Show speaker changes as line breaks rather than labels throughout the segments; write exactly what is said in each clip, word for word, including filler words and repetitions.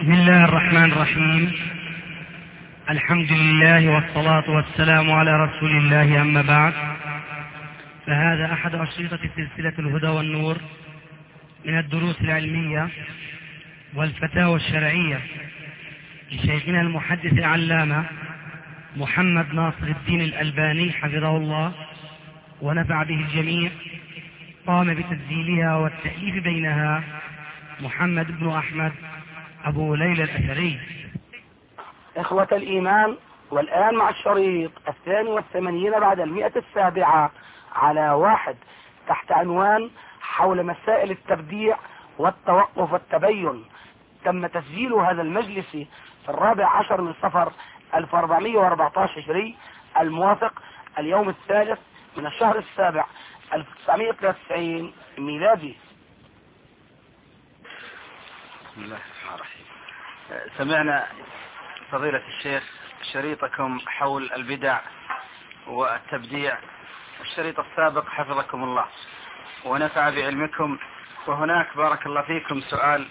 بسم الله الرحمن الرحيم. الحمد لله والصلاة والسلام على رسول الله، أما بعد، فهذا أحد أشرطة سلسلة الهدى والنور من الدروس العلمية والفتاوى الشرعية لشيخنا المحدث العلامة محمد ناصر الدين الألباني حفظه الله ونفع به الجميع. قام بتسجيلها والتأليف بينها محمد بن أحمد أبو ليلى الأثري.
إخوة الإيمان، والآن مع الشريط الثاني والثمانين بعد المئة السابعة على واحد تحت عنوان حول مسائل التبديع والتوقف والتبين. تم تسجيل هذا المجلس في الرابع عشر من صفر ألف وأربعمائة وأربعة عشر هجري، الموافق اليوم الثالث من الشهر السابع ألف وتسعمائة وثلاثة وتسعين ميلادي.
بسم الله الرحمن الرحيم. سمعنا فضيلة الشيخ شريطكم حول البدع والتبديع، الشريط السابق حفظكم الله ونفع بعلمكم، وهناك بارك الله فيكم سؤال.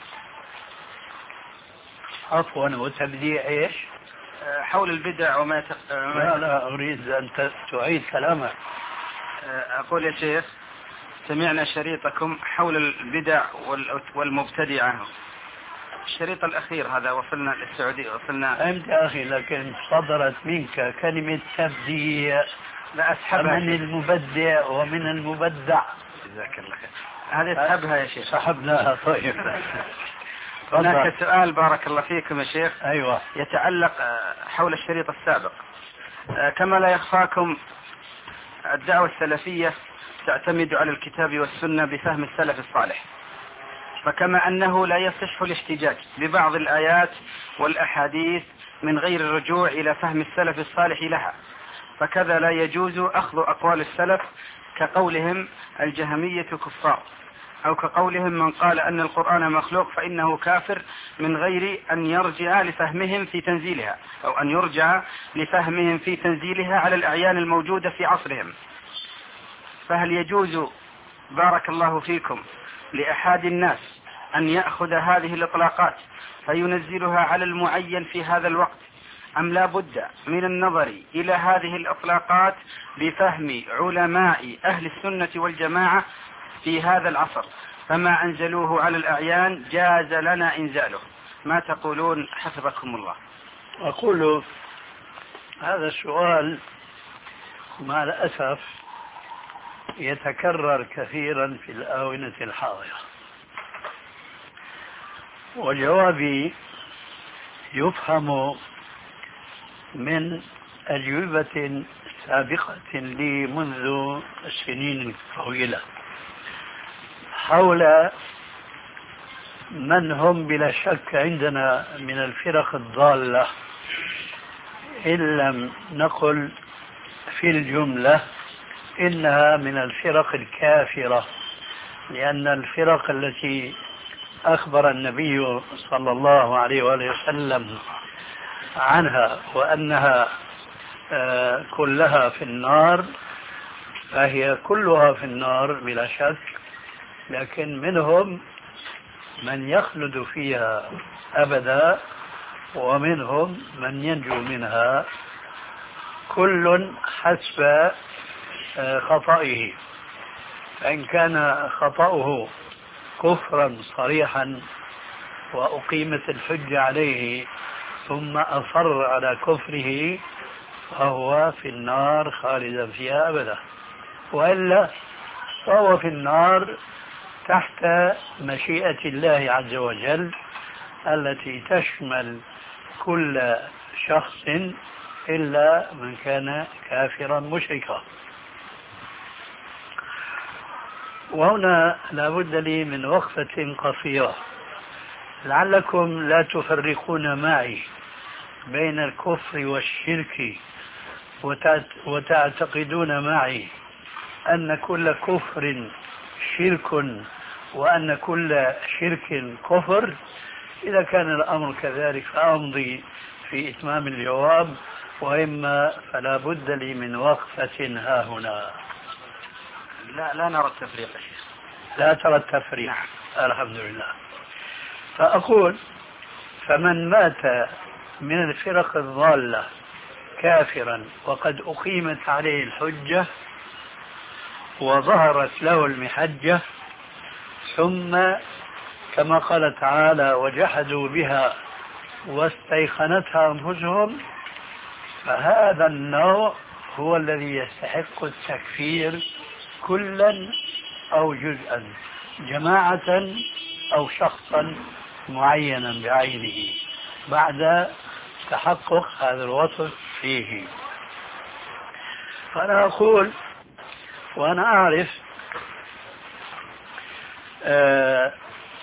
عفوا، وتبديع ايش؟
حول البدع وما يتق...
لا لا أريد أن تعيد كلامك.
أقول يا شيخ، سمعنا شريطكم حول البدع والمبتدعة، الشريط الأخير هذا وصلنا للسعودية، وصلنا
أنت يا أخي، لكن صدرت منك كلمة تبديع.
لا أسحبها
من المبدع ومن المبدع.
جزاك الله خير. هذه اسحبها يا شيخ.
سحبناها. طيب.
هناك سؤال بارك الله فيكم يا شيخ.
أيوة.
يتعلق حول الشريط السابق. كما لا يخفاكم، الدعوة السلفية تعتمد على الكتاب والسنة بفهم السلف الصالح، فكما أنه لا يصح الاحتجاج ببعض الآيات والأحاديث من غير الرجوع إلى فهم السلف الصالح لها، فكذا لا يجوز أخذ أقوال السلف كقولهم الجهمية كفار، أو كقولهم من قال أن القرآن مخلوق فإنه كافر، من غير أن يرجع لفهمهم في تنزيلها، أو أن يرجع لفهمهم في تنزيلها على الأعيان الموجودة في عصرهم. فهل يجوز بارك الله فيكم لأحد الناس أن يأخذ هذه الإطلاقات فينزلها على المعين في هذا الوقت، أم لا بد من النظر إلى هذه الإطلاقات بفهم علماء أهل السنة والجماعة في هذا العصر، فما أنزلوه على الأعيان جاز لنا إنزاله؟ ما تقولون حفظكم الله؟
أقول هذا السؤال مع الأسف يتكرر كثيرا في الآونة الحاضرة، وجوابي يفهم من أجوبة سابقة لي منذ سنين طويلة حول من هم بلا شك عندنا من الفرق الضالة، إن لم نقل في الجملة إنها من الفرق الكافرة، لأن الفرق التي أخبر النبي صلى الله عليه وآله وسلم عنها وأنها كلها في النار فهي كلها في النار بلا شك، لكن منهم من يخلد فيها أبدا ومنهم من ينجو منها، كل حسب خطئه. فإن كان خطأه كفرا صريحا وأقيمت الحجة عليه ثم أصر على كفره فهو في النار خالدا فيها أبدا، وإلا فهو في النار تحت مشيئة الله عز وجل التي تشمل كل شخص إلا من كان كافرا مشركا. وهنا لا بد لي من وقفة قصيرة، لعلكم لا تفرقون معي بين الكفر والشرك وتعتقدون معي أن كل كفر شرك وأن كل شرك كفر. إذا كان الأمر كذلك فأمضي في إتمام الجواب، وإما فلا بد لي من وقفة ها هنا.
لا لا نرى التفريق يا شيخ.
لا ترى التفريق. الحمد لله. فأقول فمن مات من الفرق الضالة كافرا وقد أقيمت عليه الحجة وظهرت له المحجة ثم كما قال تعالى وجحدوا بها واستيقنتها أنفسهم، فهذا النوع هو الذي يستحق التكفير كلا أو جزءا، جماعة أو شخصا معينا بعينه بعد تحقق هذا الوصف فيه. فأنا أقول وأنا أعرف آه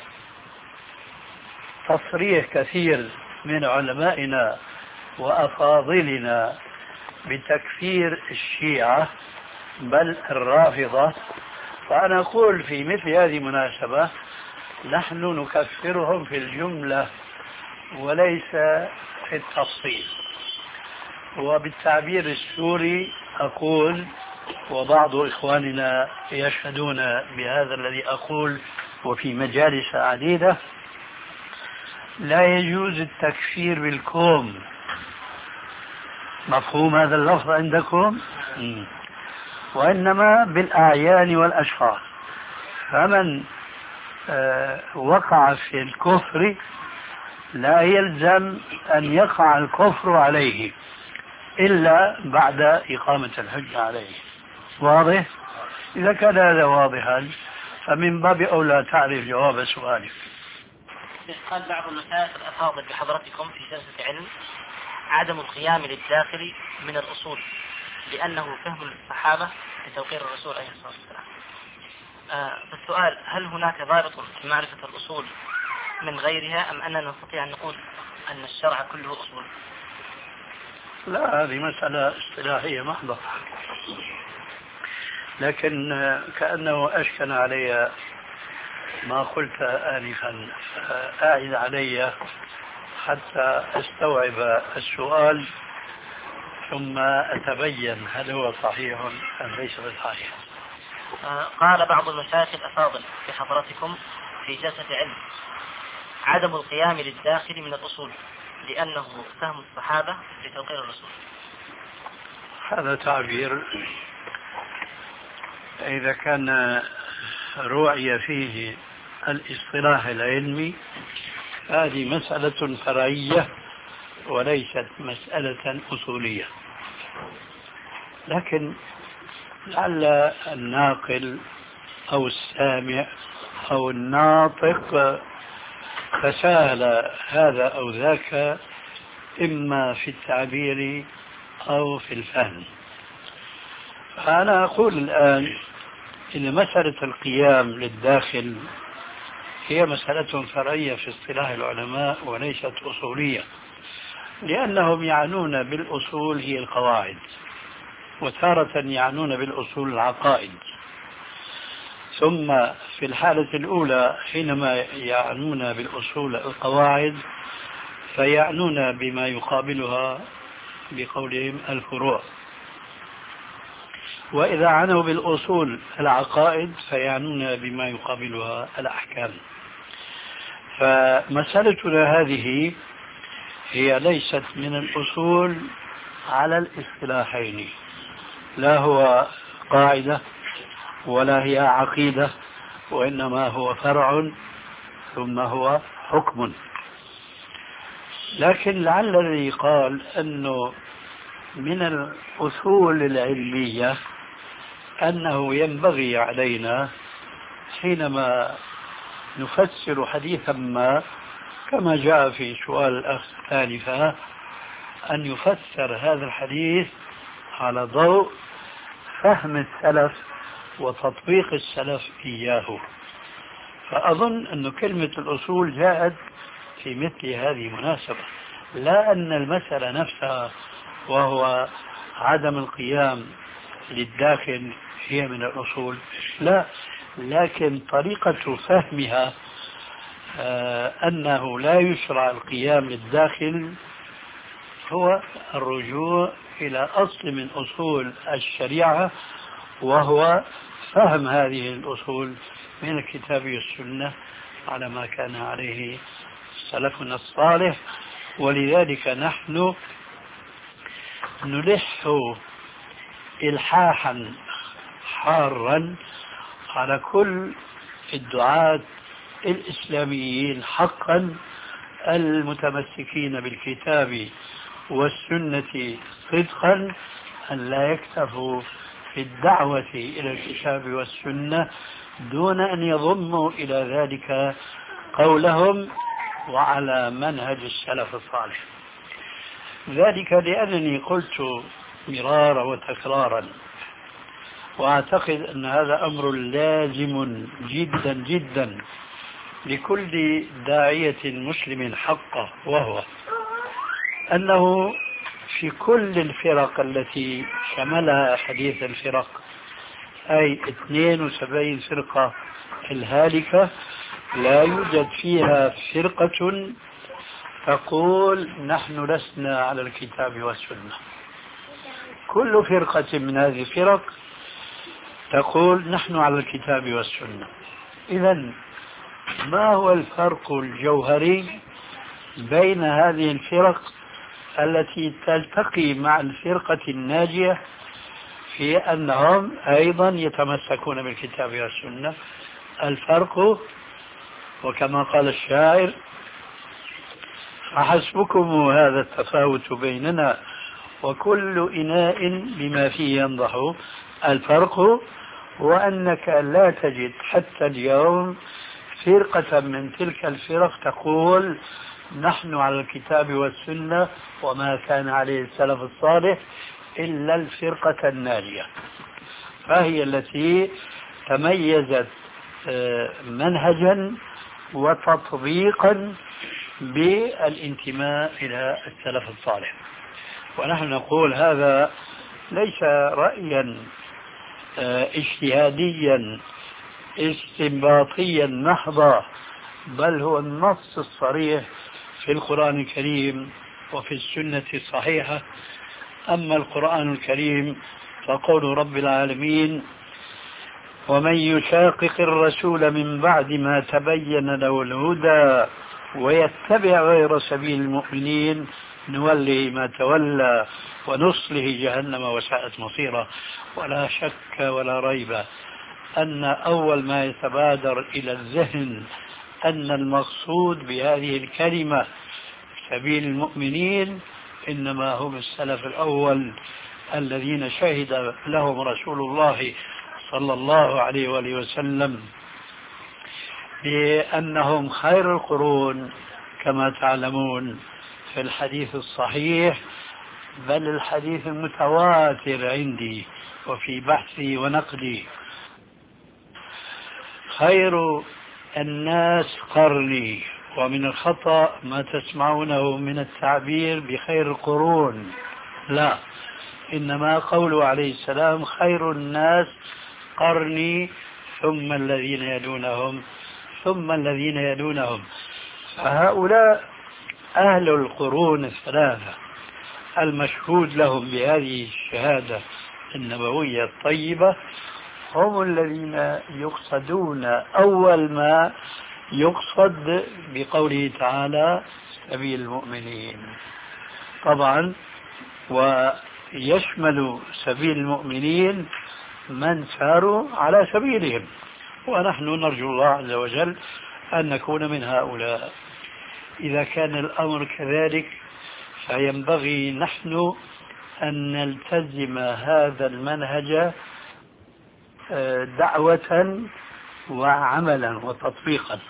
تصريح كثير من علمائنا وأفاضلنا بتكفير الشيعة بل الرافضة، فأنا أقول في مثل هذه المناسبة نحن نكفرهم في الجملة وليس في التفصيل. وبالتعبير السوري أقول، وبعض إخواننا يشهدون بهذا الذي أقول وفي مجالس عديدة، لا يجوز التكفير بالكوم. مفهوم هذا اللفظ عندكم؟ م. وإنما بالأعيان والأشخاص. فمن آه وقع في الكفر لا يلزم أن يقع الكفر عليه إلا بعد إقامة الحجة عليه. واضح؟ إذا كان هذا واضحا فمن باب أولى تعرف جواب سؤالك.
قال بعض المشايخ الأفاضل بحضرتكم في جلسة علم عدم القيام للداخل من الأصول لأنه فهم الصحابة لتوقير الرسول عليه الصلاة والسلام. آه فالسؤال، هل هناك ضابط في معرفة الأصول من غيرها أم أننا نستطيع أن نقول أن الشرع كله أصول؟
لا، هذه مسألة اصطلاحية محضة، لكن كأنه أشكل علي ما قلت آنفا، أعد علي حتى أستوعب السؤال ثم أتبين هل هو صحيح أم ليس بصحيح.
قال بعض المشايخ الأفاضل بحضرتكم في جلسة علم عدم القيام للداخل من الأصول لأنه فهم الصحابة لتوقير الرسول.
هذا تعبير إذا كان رؤي فيه الاصطلاح العلمي هذه مسألة فرعية وليست مسألة أصولية، لكن لعل الناقل أو السامع أو الناطق تساهل هذا أو ذاك إما في التعبير أو في الفهم. فأنا أقول الآن إن مسألة القيام للداخل هي مسألة فرعية في اصطلاح العلماء وليست أصولية، لأنهم يعنون بالأصول هي القواعد، وتارة يعنون بالأصول العقائد. ثم في الحالة الأولى حينما يعنون بالأصول القواعد فيعنون بما يقابلها بقولهم الفروع، وإذا عنوا بالأصول العقائد فيعنون بما يقابلها الأحكام. فمسألتنا هذه هي ليست من الأصول على الاصطلاحين، لا هو قاعدة ولا هي عقيدة، وإنما هو فرع ثم هو حكم. لكن لعل الذي قال أنه من الأصول العلمية أنه ينبغي علينا حينما نفسر حديثا ما كما جاء في سؤال الأخ آنفا أن يفسر هذا الحديث على ضوء فهم السلف وتطبيق السلف إياه. فأظن أن كلمة الأصول جاءت في مثل هذه المناسبة، لا أن المسألة نفسها وهو عدم القيام للداخل هي من الأصول، لا، لكن طريقة فهمها آه أنه لا يشرع القيام للداخل هو الرجوع إلى أصل من أصول الشريعة، وهو فهم هذه الأصول من الكتاب والسنة على ما كان عليه سلفنا الصالح. ولذلك نحن نلح إلحاحا حارا على كل الدعاة الإسلاميين حقا المتمسكين بالكتاب والسنة صدقا أن لا يكتفوا في الدعوة إلى الكتاب والسنة دون أن يضموا إلى ذلك قولهم وعلى منهج السلف الصالح. ذلك لأنني قلت مرارا وتكرارا، وأعتقد أن هذا أمر لازم جدا جدا لكل داعية مسلم حقه، وهو أنه في كل الفرق التي شملها حديث الفرق، أي اثنين وسبعين فرقة الهالكة، لا يوجد فيها فرقة تقول نحن لسنا على الكتاب والسنة. كل فرقة من هذه الفرق تقول نحن على الكتاب والسنة. إذن ما هو الفرق الجوهري بين هذه الفرق التي تلتقي مع الفرقة الناجية في أنهم أيضا يتمسكون بالكتاب والسنة؟ الفرق، وكما قال الشاعر: فحسبكم هذا التفاوت بيننا وكل إناء بما فيه ينضح. الفرق هو أنك لا تجد حتى اليوم فرقة من تلك الفرق تقول نحن على الكتاب والسنة وما كان عليه السلف الصالح إلا الفرقة الناجية، فهي التي تميزت منهجا وتطبيقا بالانتماء إلى السلف الصالح. ونحن نقول هذا ليس رأيا اجتهاديا استنباطيا محضا، بل هو النص الصريح في القرآن الكريم وفي السنة الصحيحة. أما القرآن الكريم فقول رب العالمين: ومن يشاقق الرسول من بعد ما تبين له الهدى ويتبع غير سبيل المؤمنين نوله ما تولى ونصله جهنم وساءت مصيره. ولا شك ولا ريب أن أول ما يتبادر إلى الذهن أن المقصود بهذه الكلمة سبيل المؤمنين إنما هم السلف الأول الذين شهد لهم رسول الله صلى الله عليه وآله وسلم بأنهم خير القرون، كما تعلمون في الحديث الصحيح، بل الحديث المتواتر عندي وفي بحثي ونقدي: خير الناس قرني. ومن الخطأ ما تسمعونه من التعبير بخير القرون، لا، إنما قوله عليه السلام خير الناس قرني ثم الذين يلونهم ثم الذين يلونهم. فهؤلاء أهل القرون الثلاثة المشهود لهم بهذه الشهادة النبوية الطيبة هم الذين يقصدون أول ما يقصد بقوله تعالى سبيل المؤمنين. طبعا ويشمل سبيل المؤمنين من ساروا على سبيلهم، ونحن نرجو الله عز وجل أن نكون من هؤلاء. إذا كان الأمر كذلك فينبغي نحن أن نلتزم هذا المنهج دعوة وعملا وتطبيقا.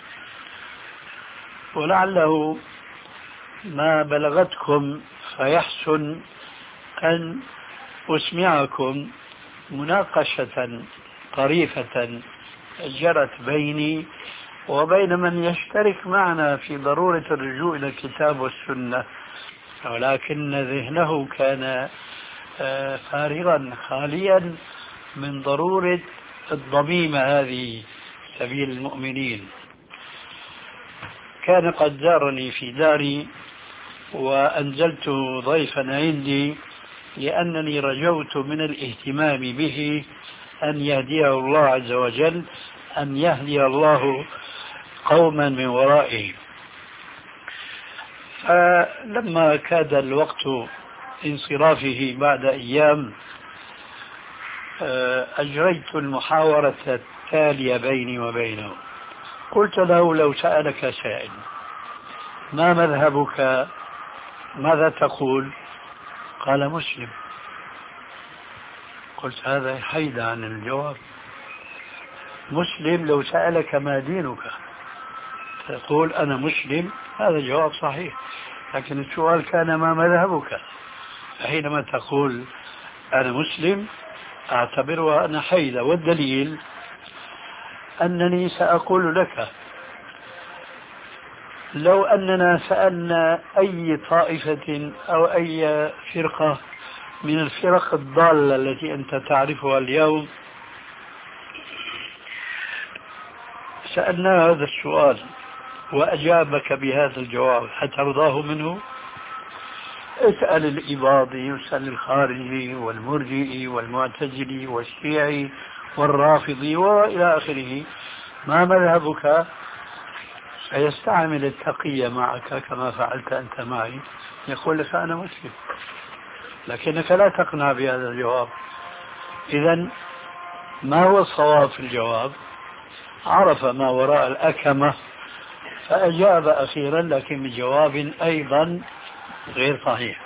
ولعله ما بلغتكم فيحسن أن أسمعكم مناقشة طريفة جرت بيني وبين من يشترك معنا في ضرورة الرجوع إلى الكتاب والسنة، ولكن ذهنه كان فارغا خاليا من ضرورة الضميمة هذه سبيل المؤمنين. كان قد زارني في داري وأنزلت ضيفا عندي لأنني رجوت من الاهتمام به أن يهديه الله عز وجل، أن يهدي الله قوما من ورائه. فلما كاد الوقت انصرافه بعد أيام أجريت المحاورة التالية بيني وبينه. قلت له: لو سألك سائل ما مذهبك ماذا تقول؟ قال: مسلم. قلت: هذا حيد عن الجواب. مسلم لو سألك ما دينك تقول أنا مسلم، هذا جواب صحيح، لكن السؤال كان ما مذهبك. فحينما تقول أنا مسلم أعتبرها أنا حيدة، والدليل أنني سأقول لك لو أننا سألنا أي طائفة أو أي فرقة من الفرق الضالة التي أنت تعرفها اليوم، سألنا هذا السؤال وأجابك بهذا الجواب، هترضاه منه؟ اسأل الإباضي واسأل الخارجي والمرجئي والمعتزلي والشيعي والرافضي وإلى آخره ما مذهبك، فيستعمل التقية معك كما فعلت أنت معي، يقول لك أنا مسلم، لكنك لا تقنع بهذا الجواب. إذن ما هو الصواب في الجواب؟ عرف ما وراء الأكمة فأجاب أخيرا، لكن بجواب أيضا غير صحيح.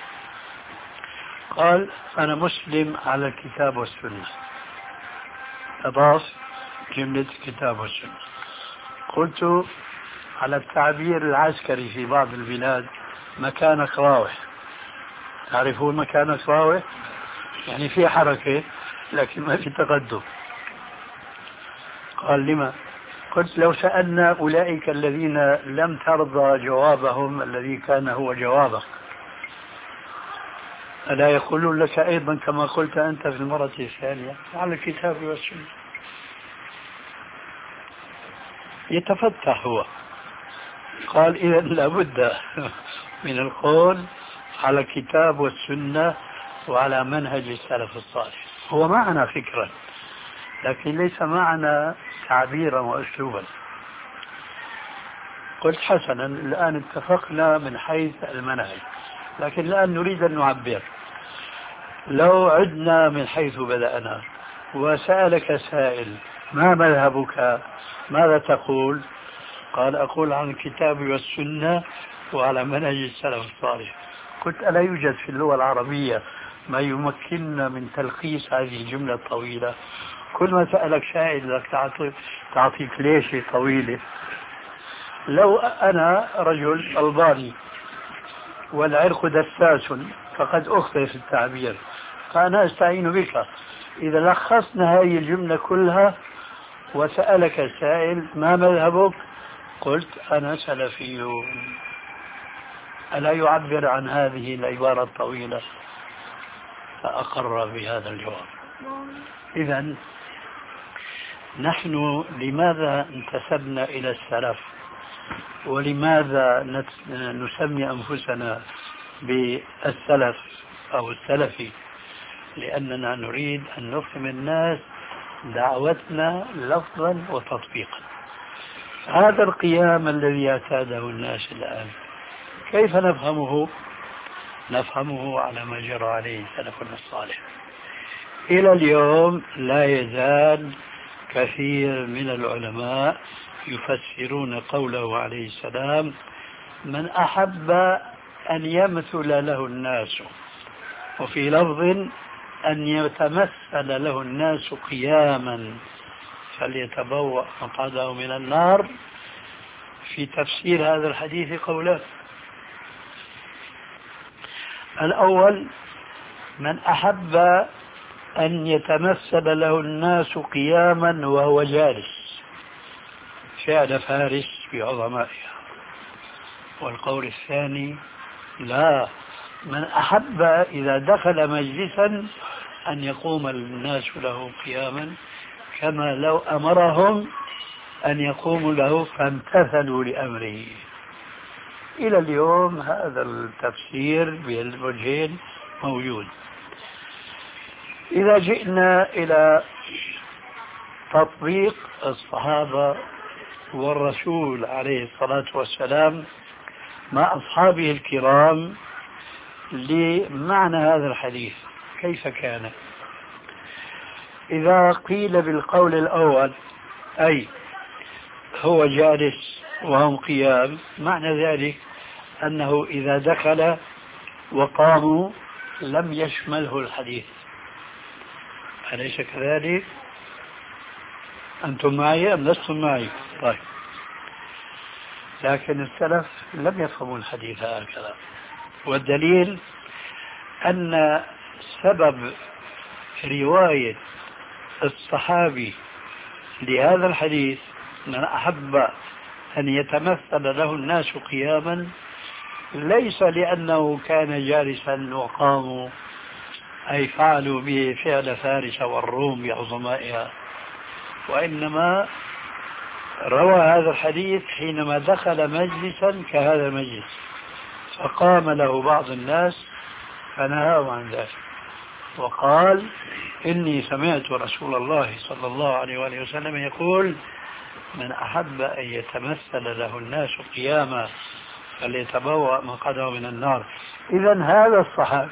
قال: أنا مسلم على الكتاب والسنة، أضاف جملة الكتاب والسنة. قلت: على التعبير العسكري في بعض البلاد مكانك راوح، تعرفون مكانك راوح؟ يعني في حركة لكن ما في تقدم. قال: لما؟ قلت: لو سألنا أولئك الذين لم ترضى جوابهم الذي كان هو جوابك، ألا يقولون لك أيضا كما قلت أنت في المرة الثانية على الكتاب والسنة؟ يتفتح هو. قال: إذا لابد من القول على الكتاب والسنة وعلى منهج السلف الصالح. هو معنا فكرا لكن ليس معنا تعبيرا وأسلوبا. قلت: حسنا، الآن اتفقنا من حيث المنهج، لكن الآن نريد أن نعبر. لو عدنا من حيث بدأنا وسألك سائل ما مذهبك ماذا تقول؟ قال: أقول عن الكتاب والسنة وعلى منهج السلف الصالح. قلت: ألا يوجد في اللغة العربية ما يمكننا من تلخيص هذه الجملة الطويلة؟ كل ما سألك سائل لك تعطي تعطيك ليش طويلة. لو أنا رجل ألباني والعرق دساس فقد أخطئ في التعبير، فأنا أستعين بك. إذا لخصنا هذه الجملة كلها وسألك سائل ما مذهبك؟ قلت: أنا سلفي. ألا يعبر عن هذه العبارة الطويلة؟ فأقر بهذا الجواب. إذن نحن لماذا انتسبنا إلى السلف ولماذا نسمي أنفسنا بالسلف أو السلفي؟ لأننا نريد أن نفهم الناس دعوتنا لفظا وتطبيقا. هذا القيام الذي اعتاده الناس الآن كيف نفهمه؟ نفهمه على ما جرى عليه سلفنا الصالح. إلى اليوم لا يزال كثير من العلماء يفسرون قوله عليه السلام: من أحب أن يمثل له الناس، وفي لفظ أن يتمثل له الناس قياما فليتبوأ مقعده من النار. في تفسير هذا الحديث قولان: الأول من أحب أن يتمثل له الناس قياما وهو جالس، فعل فارس في عظمائها. والقول الثاني: لا، من أحب إذا دخل مجلسا أن يقوم الناس له قياما كما لو أمرهم أن يقوموا له فامتثلوا لأمره. إلى اليوم هذا التفسير بالوجهين موجود. إذا جئنا إلى تطبيق الصحابة والرسول عليه الصلاة والسلام مع أصحابه الكرام لمعنى هذا الحديث كيف كان. إذا قيل بالقول الأول أي هو جالس وهم قيام، معنى ذلك أنه إذا دخل وقاموا لم يشمله الحديث، أليس كذلك؟ أنتم معي أم لستم معي؟ طيب، لكن السلف لم يفهموا الحديث هكذا، والدليل أن سبب رواية الصحابي لهذا الحديث من أحب أن يتمثل له الناس قياما ليس لأنه كان جالسا وقاموا أي فعلوا به فعل فارس والروم بعظمائها، وإنما روى هذا الحديث حينما دخل مجلسا كهذا المجلس فقام له بعض الناس فنهاه عن ذلك وقال إني سمعت رسول الله صلى الله عليه وآله وسلم يقول من أحب أن يتمثل له الناس قياما فليتبوأ مقعده من النار. إذن هذا الصحابي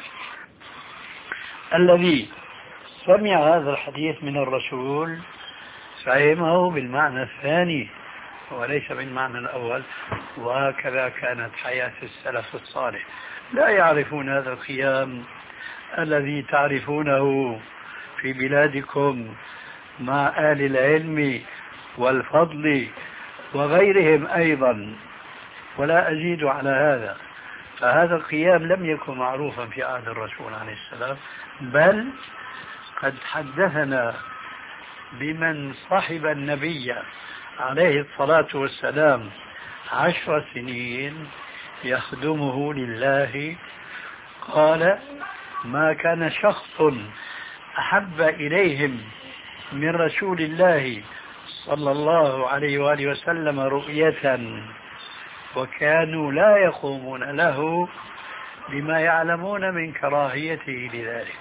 الذي سمع هذا الحديث من الرسول فهمه بالمعنى الثاني وليس بالمعنى الأول، وهكذا كانت حياة السلف الصالح، لا يعرفون هذا القيام الذي تعرفونه في بلادكم مع آل العلم والفضل وغيرهم أيضا، ولا أزيد على هذا. فهذا القيام لم يكن معروفا في عهد الرسول عليه السلام، بل قد حدثنا بمن صحب النبي عليه الصلاة والسلام عشر سنين يخدمه لله، قال ما كان شخص أحب إليهم من رسول الله صلى الله عليه وآله وسلم رؤية وكانوا لا يقومون له بما يعلمون من كراهيته لذلك.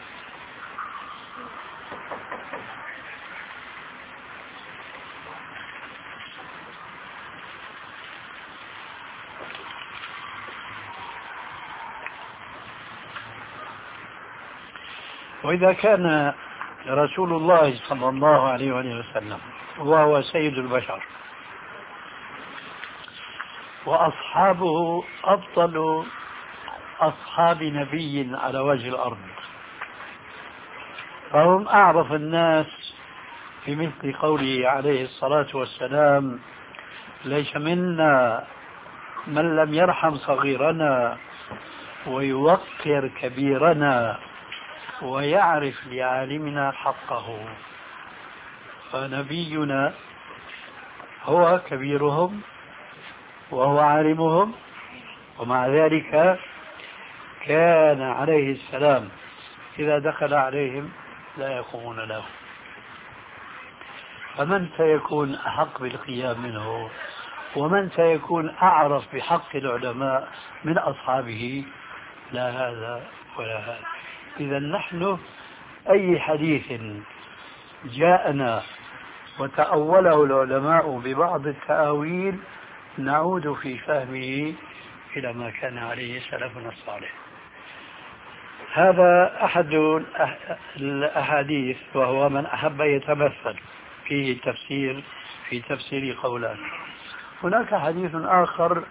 وإذا كان رسول الله صلى الله عليه وسلم وهو سيد البشر وأصحابه أفضل أصحاب نبي على وجه الأرض، فهم أعرف الناس بمثل قوله عليه الصلاة والسلام ليس منا من لم يرحم صغيرنا ويوقر كبيرنا ويعرف لعالمنا حقه. فنبينا هو كبيرهم وهو عالمهم، ومع ذلك كان عليه السلام إذا دخل عليهم لا يقومون له. فمن سيكون أحق بالقيام منه ومن سيكون أعرف بحق العلماء من أصحابه؟ لا هذا ولا هذا. إذا نحن أي حديث جاءنا وتأوله العلماء ببعض التأويل نعود في فهمه إلى ما كان عليه سلفنا الصالح. هذا أحد الأحاديث، وهو من أحب يتمثل فيه تفسير في تفسير قولان. هناك حديث آخر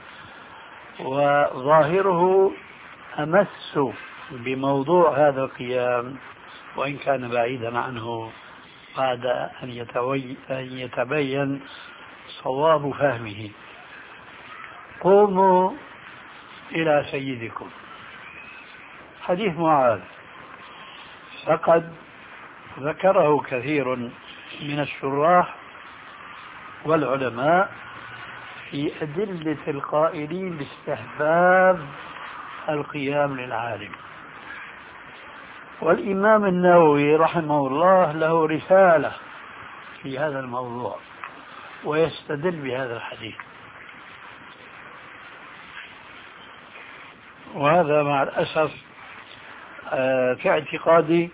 وظاهره أمس بموضوع هذا القيام وإن كان بعيدا عنه بعد أن, يتوي... أن يتبين صواب فهمه. قوموا إلى سيدكم، حديث معاذ، فقد ذكره كثير من الشراح والعلماء في أدلة القائلين باستحباب القيام للعالم. والإمام النووي رحمه الله له رسالة في هذا الموضوع ويستدل بهذا الحديث، وهذا مع الأسف في اعتقادي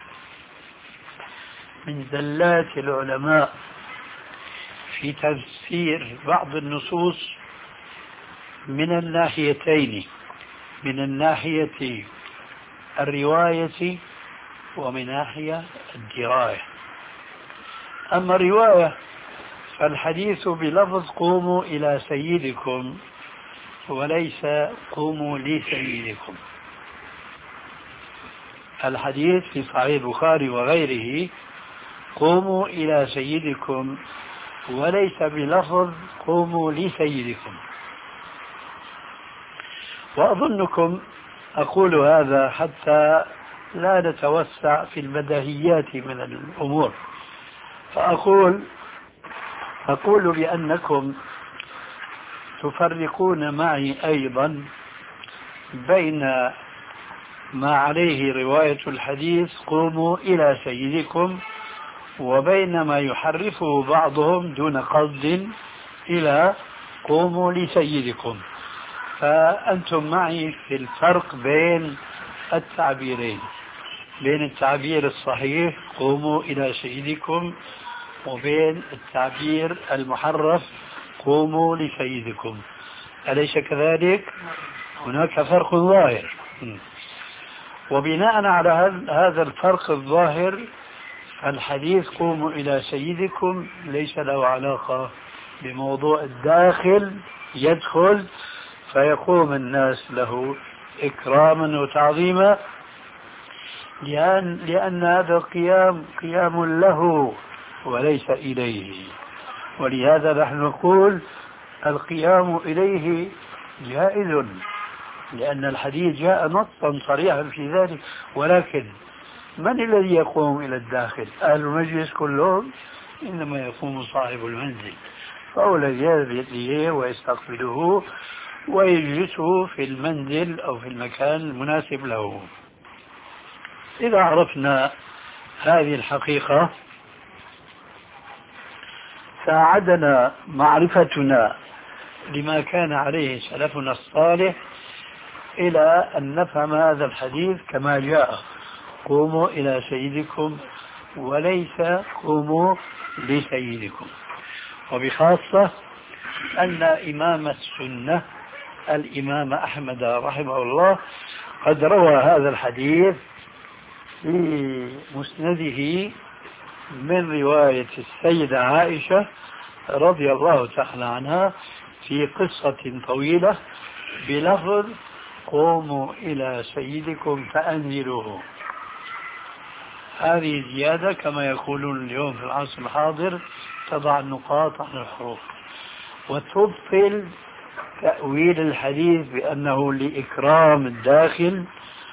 من زلات العلماء في تفسير بعض النصوص من الناحيتين، من الناحية الرواية ومن ناحية الدراية. أما الرواية فالحديث بلفظ قوموا إلى سيدكم وليس قوموا لسيدكم. الحديث في صحيح البخاري وغيره قوموا إلى سيدكم وليس بلفظ قوموا لسيدكم. وأظنكم أقول هذا حتى لا نتوسع في البديهيات من الأمور، فأقول أقول بأنكم تفرقون معي أيضا بين ما عليه رواية الحديث قوموا إلى سيدكم وبين ما يحرفه بعضهم دون قصد إلى قوموا لسيدكم. فأنتم معي في الفرق بين التعبيرين، بين التعبير الصحيح قوموا إلى سيدكم وبين التعبير المحرف قوموا لسيدكم. أليس كذلك؟ هناك فرق ظاهر، وبناء على هذا الفرق الظاهر الحديث قوموا إلى سيدكم ليس له علاقة بموضوع الداخل يدخل فيقوم الناس له إكراما وتعظيما، لأن, لأن هذا القيام قيام له وليس إليه. ولهذا نحن نقول القيام إليه جائز، لأن الحديث جاء نصا صريحا في ذلك. ولكن من الذي يقوم إلى الداخل؟ أهل المجلس كلهم؟ إنما يقوم صاحب المنزل، فهو الذي يذهب إليه ويستقبله ويجلسه في المنزل أو في المكان المناسب له. إذا عرفنا هذه الحقيقة ساعدنا معرفتنا لما كان عليه سلفنا الصالح إلى أن نفهم هذا الحديث كما جاء قوموا إلى سيدكم وليس قوموا لسيدكم. وبخاصة أن إمام السنة الإمام أحمد رحمه الله قد روى هذا الحديث في مسنده من رواية السيدة عائشة رضي الله تعالى عنها في قصة طويلة بلفظ قوموا إلى سيدكم فأنزلوه. هذه زيادة كما يقولون اليوم في العصر الحاضر تضع النقاط عن الحروف وتبطل تأويل الحديث بأنه لإكرام الداخل،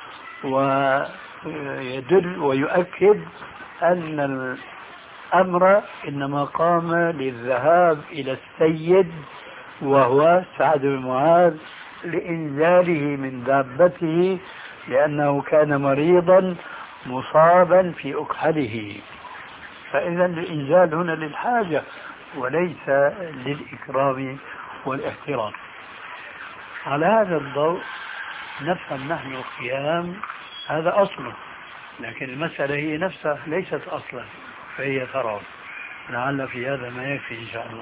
ويدل ويؤكد أن الأمر إنما قام للذهاب إلى السيد وهو سعد بن معاذ لإنزاله من دابته لأنه كان مريضا مصابا في أكحله. فإذا الإنزال هنا للحاجة وليس للإكرام والاحترام. على هذا الضوء نفهم نحن القيام هذا أصله، لكن المسألة هي نفسها ليست أصلا فهي فرع. لعل في هذا ما يكفي إن شاء الله.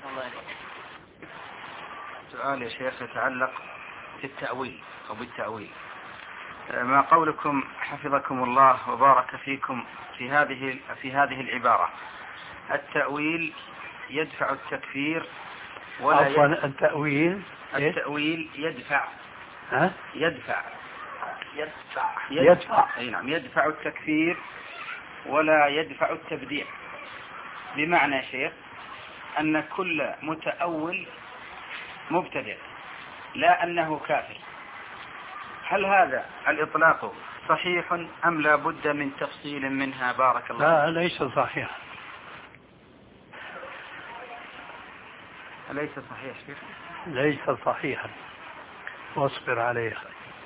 سؤال يا شيخ يتعلق في التأويل أو بالتأويل. ما قولكم حفظكم الله وبارك فيكم في هذه في هذه العبارة التأويل يدفع التكفير ولا
عفوا التأويل
التأويل يدفع
ها؟
يدفع
يدفع
يدفع
أي نعم يدفع التكفير ولا يدفع التبديع. بمعنى يا شيخ أن كل متأول مبتدع لا أنه كافر. هل هذا الإطلاق صحيح أم لا بد من تفصيل منها؟ بارك الله.
لا ليس صحيح.
ليس صحيح شيخ؟
ليس صحيحا واصبر عليها.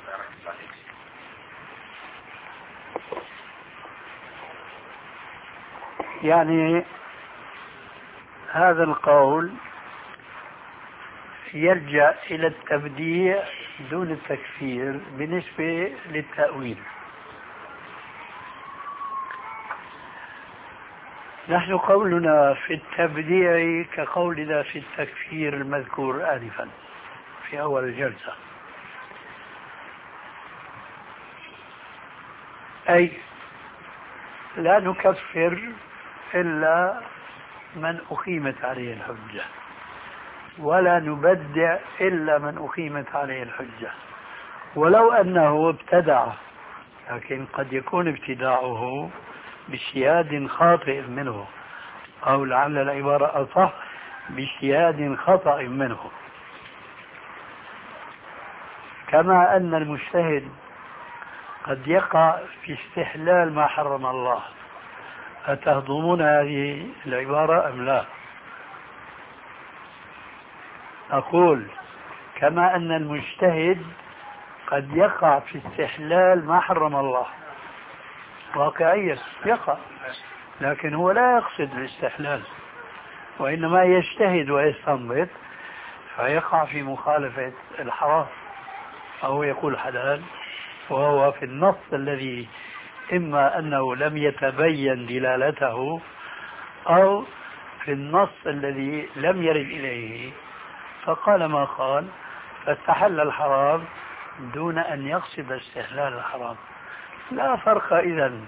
يعني هذا القول يلجأ إلى التبديع دون التكفير بالنسبة للتأويل. نحن قولنا في التبديع كقولنا في التكفير المذكور آنفا في أول الجلسة. أي لا نكفر إلا من أقيمت عليه الحجة، ولا نبدع إلا من أقيمت عليه الحجة، ولو أنه ابتدع، لكن قد يكون ابتداعه باجتهاد خاطئ منه، أو لعل العبارة أصح باجتهاد خطأ منه. كما أن المجتهد قد يقع في استحلال ما حرم الله. أتهضمون هذه العبارة أم لا؟ أقول كما أن المجتهد قد يقع في استحلال ما حرم الله واقعيا، يقع، لكن هو لا يقصد الاستحلال، وإنما يجتهد ويستنبط فيقع في مخالفة الحرام، أو يقول حلال وهو في النص الذي إما أنه لم يتبين دلالته، أو في النص الذي لم يرد إليه فقال ما قال، فاستحل الحرام دون أن يقصد استحلال الحرام. لا فرق إذن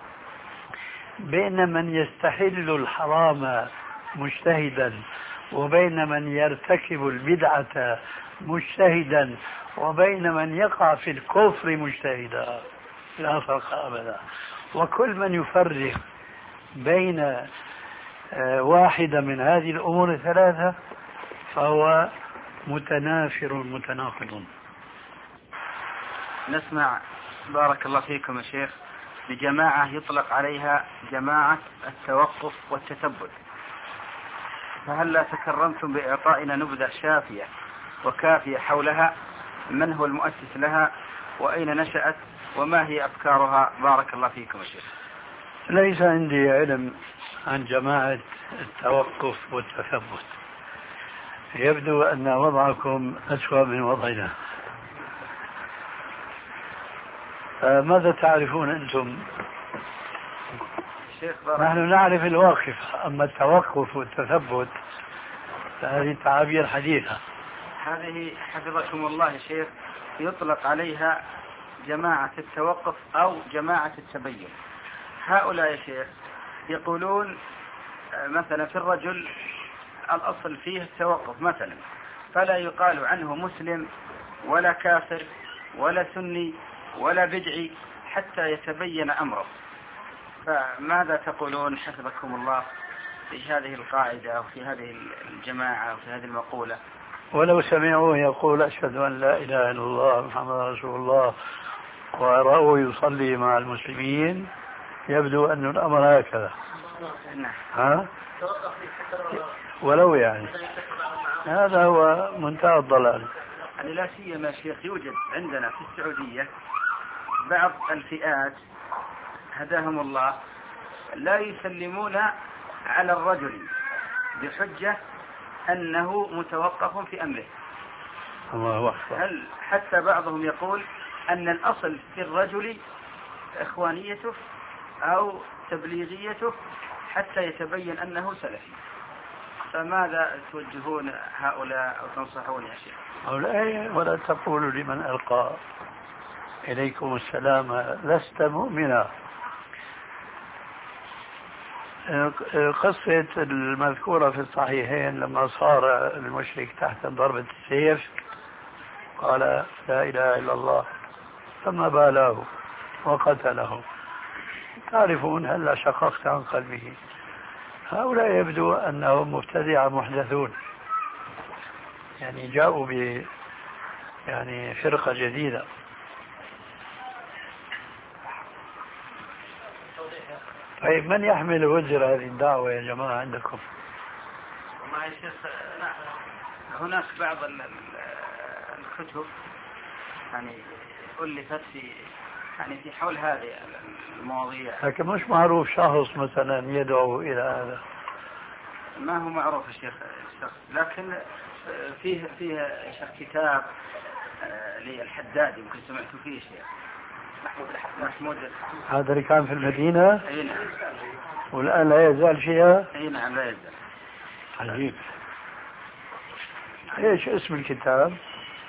بين من يستحل الحرام مجتهدا وبين من يرتكب البدعة مجتهدا وبين من يقع في الكفر مجتهدا، لا فرق أبدا. وكل من يفرق بين واحدة من هذه الأمور الثلاثة فهو متنافر متناقض.
نسمع بارك الله فيكم يا شيخ بجماعة يطلق عليها جماعة التوقف والتثبت، فهل لا تكرمتم بإعطائنا نبذة شافية وكافية حولها؟ من هو المؤسس لها وأين نشأت وما هي أفكارها؟ بارك الله فيكم يا شيخ.
ليس عندي علم عن جماعة التوقف والتثبت، يبدو أن وضعكم أسوأ من وضعنا. ماذا تعرفون أنتم؟ نحن نعرف الواقف، أما التوقف والتثبت فهذه تعابير حديثة.
هذه حفظكم الله يا شيخ يطلق عليها جماعة التوقف أو جماعة التبين. هؤلاء يا شيخ يقولون مثلا في الرجل الأصل فيه التوقف مثلا، فلا يقال عنه مسلم ولا كافر ولا سني ولا بدعي حتى يتبين أمره. فماذا تقولون حفظكم الله في هذه القاعدة أو في هذه الجماعة أو في هذه المقولة؟
ولو سمعوه يقول أشهد أن لا إله إلا الله محمد رسول الله ورأوه يصلي مع المسلمين يبدو أن الأمر هكذا. ها؟ ولو يعني هذا هو منتهى الضلال.
يعني لا سيما شيخ يوجد عندنا في السعودية بعض الفئات هداهم الله لا يسلمون على الرجل بحجة أنه متوقف في أمره.
الله أكبر.
هل حتى بعضهم يقول أن الأصل في الرجل إخوانيته أو تبليغيته حتى يتبين أنه سلفي. فماذا توجهون هؤلاء أو تنصحون يا شيخ؟
هؤلاء ولا تقولوا لمن ألقى إليكم السلام لست مؤمنا. قصة المذكورة في الصحيحين لما صار المشرك تحت ضربة السيف قال لا إله إلا الله ثم بالاه وقتله، تعرفون هل شققت عن قلبه. هؤلاء يبدو أنهم مبتدعة محدثون، يعني جاءوا ب يعني فرقة جديدة. طيب من يحمل وزر هذه الدعوة يا جماعة عندكم؟
والله يا شيخ هناك بعض الكتب يعني ألفت في يعني في حول هذه المواضيع،
لكن مش معروف شخص مثلا يدعو إلى هذا.
ما هو معروف يا شيخ الشخص، لكن فيه فيه شيخ كتاب للحداد يمكن سمعتوا فيه شيخ محمود الحداد. محمود
هذا اللي كان في المدينة؟
اي نعم.
والآن لا يزال فيها؟
اي نعم لا يزال.
عجيب. ايش اسم الكتاب؟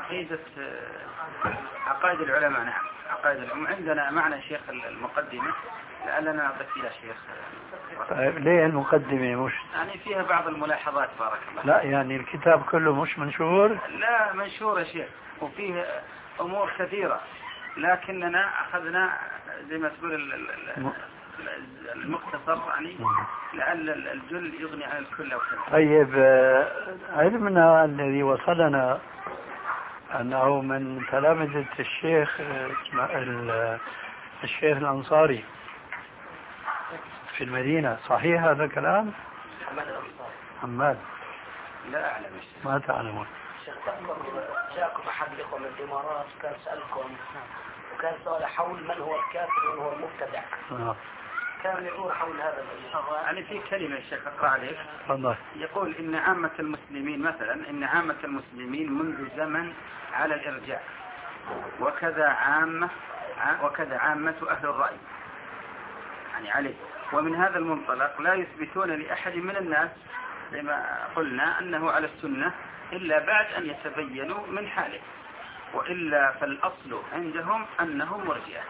عقيدة عقائد العلماء. نعم عقائد العلماء عندنا معنى شيخ المقدمة لعلنا نعطي فيها شيخ.
طيب ليه المقدمة مش
يعني فيها بعض الملاحظات بارك الله.
لا يعني الكتاب كله مش منشور؟
لا منشور يا شيخ وفيه أمور كثيرة لكننا أخذنا زي ما تقول المختصر يعني لأن الجل يغني عن الكل أو كذا.
طيب علمنا الذي وصلنا أنه من تلامذة الشيخ الشيخ الأنصاري في المدينة، صحيح هذا الكلام؟ حماد
لا أعلم.
ما تعلمون؟
شيخ جاءكم أحد الإخوة من الإمارات كان سألكم وكان سؤال حول من هو الكافر ومن هو المبتدع.
آه.
كان يدور حول هذا الموضوع.
يعني في كلمة يا شيخ أقرأ عليك.
تفضل.
يقول إن عامة المسلمين مثلا إن عامة المسلمين منذ زمن على الإرجاع وكذا عامة وكذا عامة أهل الرأي يعني عليه. ومن هذا المنطلق لا يثبتون لأحد من الناس لما قلنا أنه على السنة إلا بعد أن يتبينوا من حاله وإلا فالأصل عندهم أنهم مرجئة.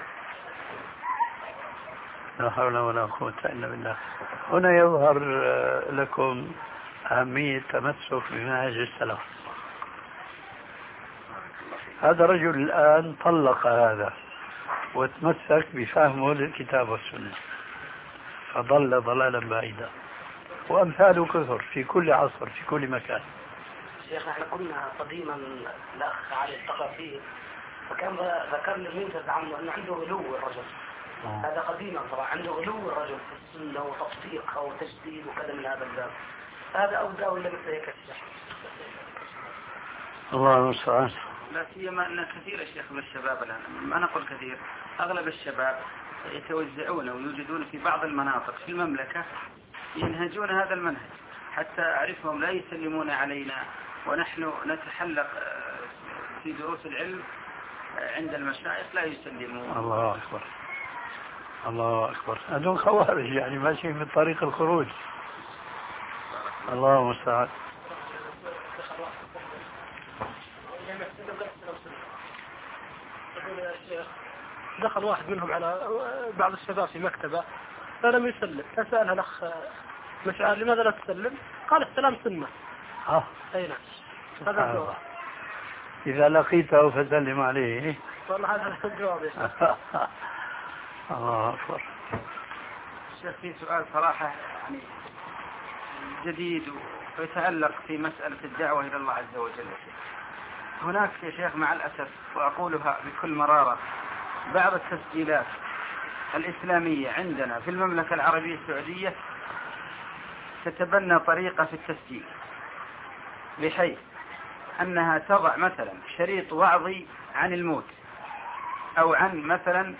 لا حول ولا قوة إلا بالله. هنا يظهر لكم أهمية التمسك بمنهج السلف. هذا الرجل الآن طلق هذا وتمسك بفهمه للكتاب والسنة فضل ضلالا بعيدا، وأمثاله كثر في كل عصر في كل مكان.
شيخ احنا كنا قديما الأخ علي التقى فيه فكان ذكر لي ينجز عنه أنه عنده غلو الرجل. أوه. هذا قديما طبعا عنده غلو الرجل في السنة وتطبيق أو تجديد وكذا من هذا الباب. هذا أودى ولا مثل هيك الشيخ؟
الله المستعان.
لا سيما أن كثير يا شيخ من الشباب الآن، ما نقول كثير، أغلب الشباب يتوزعون ويوجدون في بعض المناطق في المملكة ينهجون هذا المنهج حتى أعرفهم لا يسلمون علينا ونحن نتحلق في دروس العلم عند المشايخ لا يسلمون.
الله أكبر الله أكبر. هذول خوارج يعني ماشيين من طريق الخروج. الله المستعان.
دخل واحد منهم على بعض الشباب في مكتبه فلم يسلم، فسألها الأخ مشعر لماذا لا تسلم؟ قال السلام سنة.
اه
اي نعم. هذا الجواب.
إذا لقيته فسلم عليه.
والله هذا الجواب.
الله أكبر.
شيخ في سؤال صراحة يعني جديد ويتعلق في مسألة الدعوة إلى الله عز وجل. هناك يا شيخ مع الأسف وأقولها بكل مرارة بعض التسجيلات الإسلامية عندنا في المملكة العربية السعودية تتبنى طريقة في التسجيل بحيث أنها تضع مثلا شريط وعظي عن الموت أو عن مثلا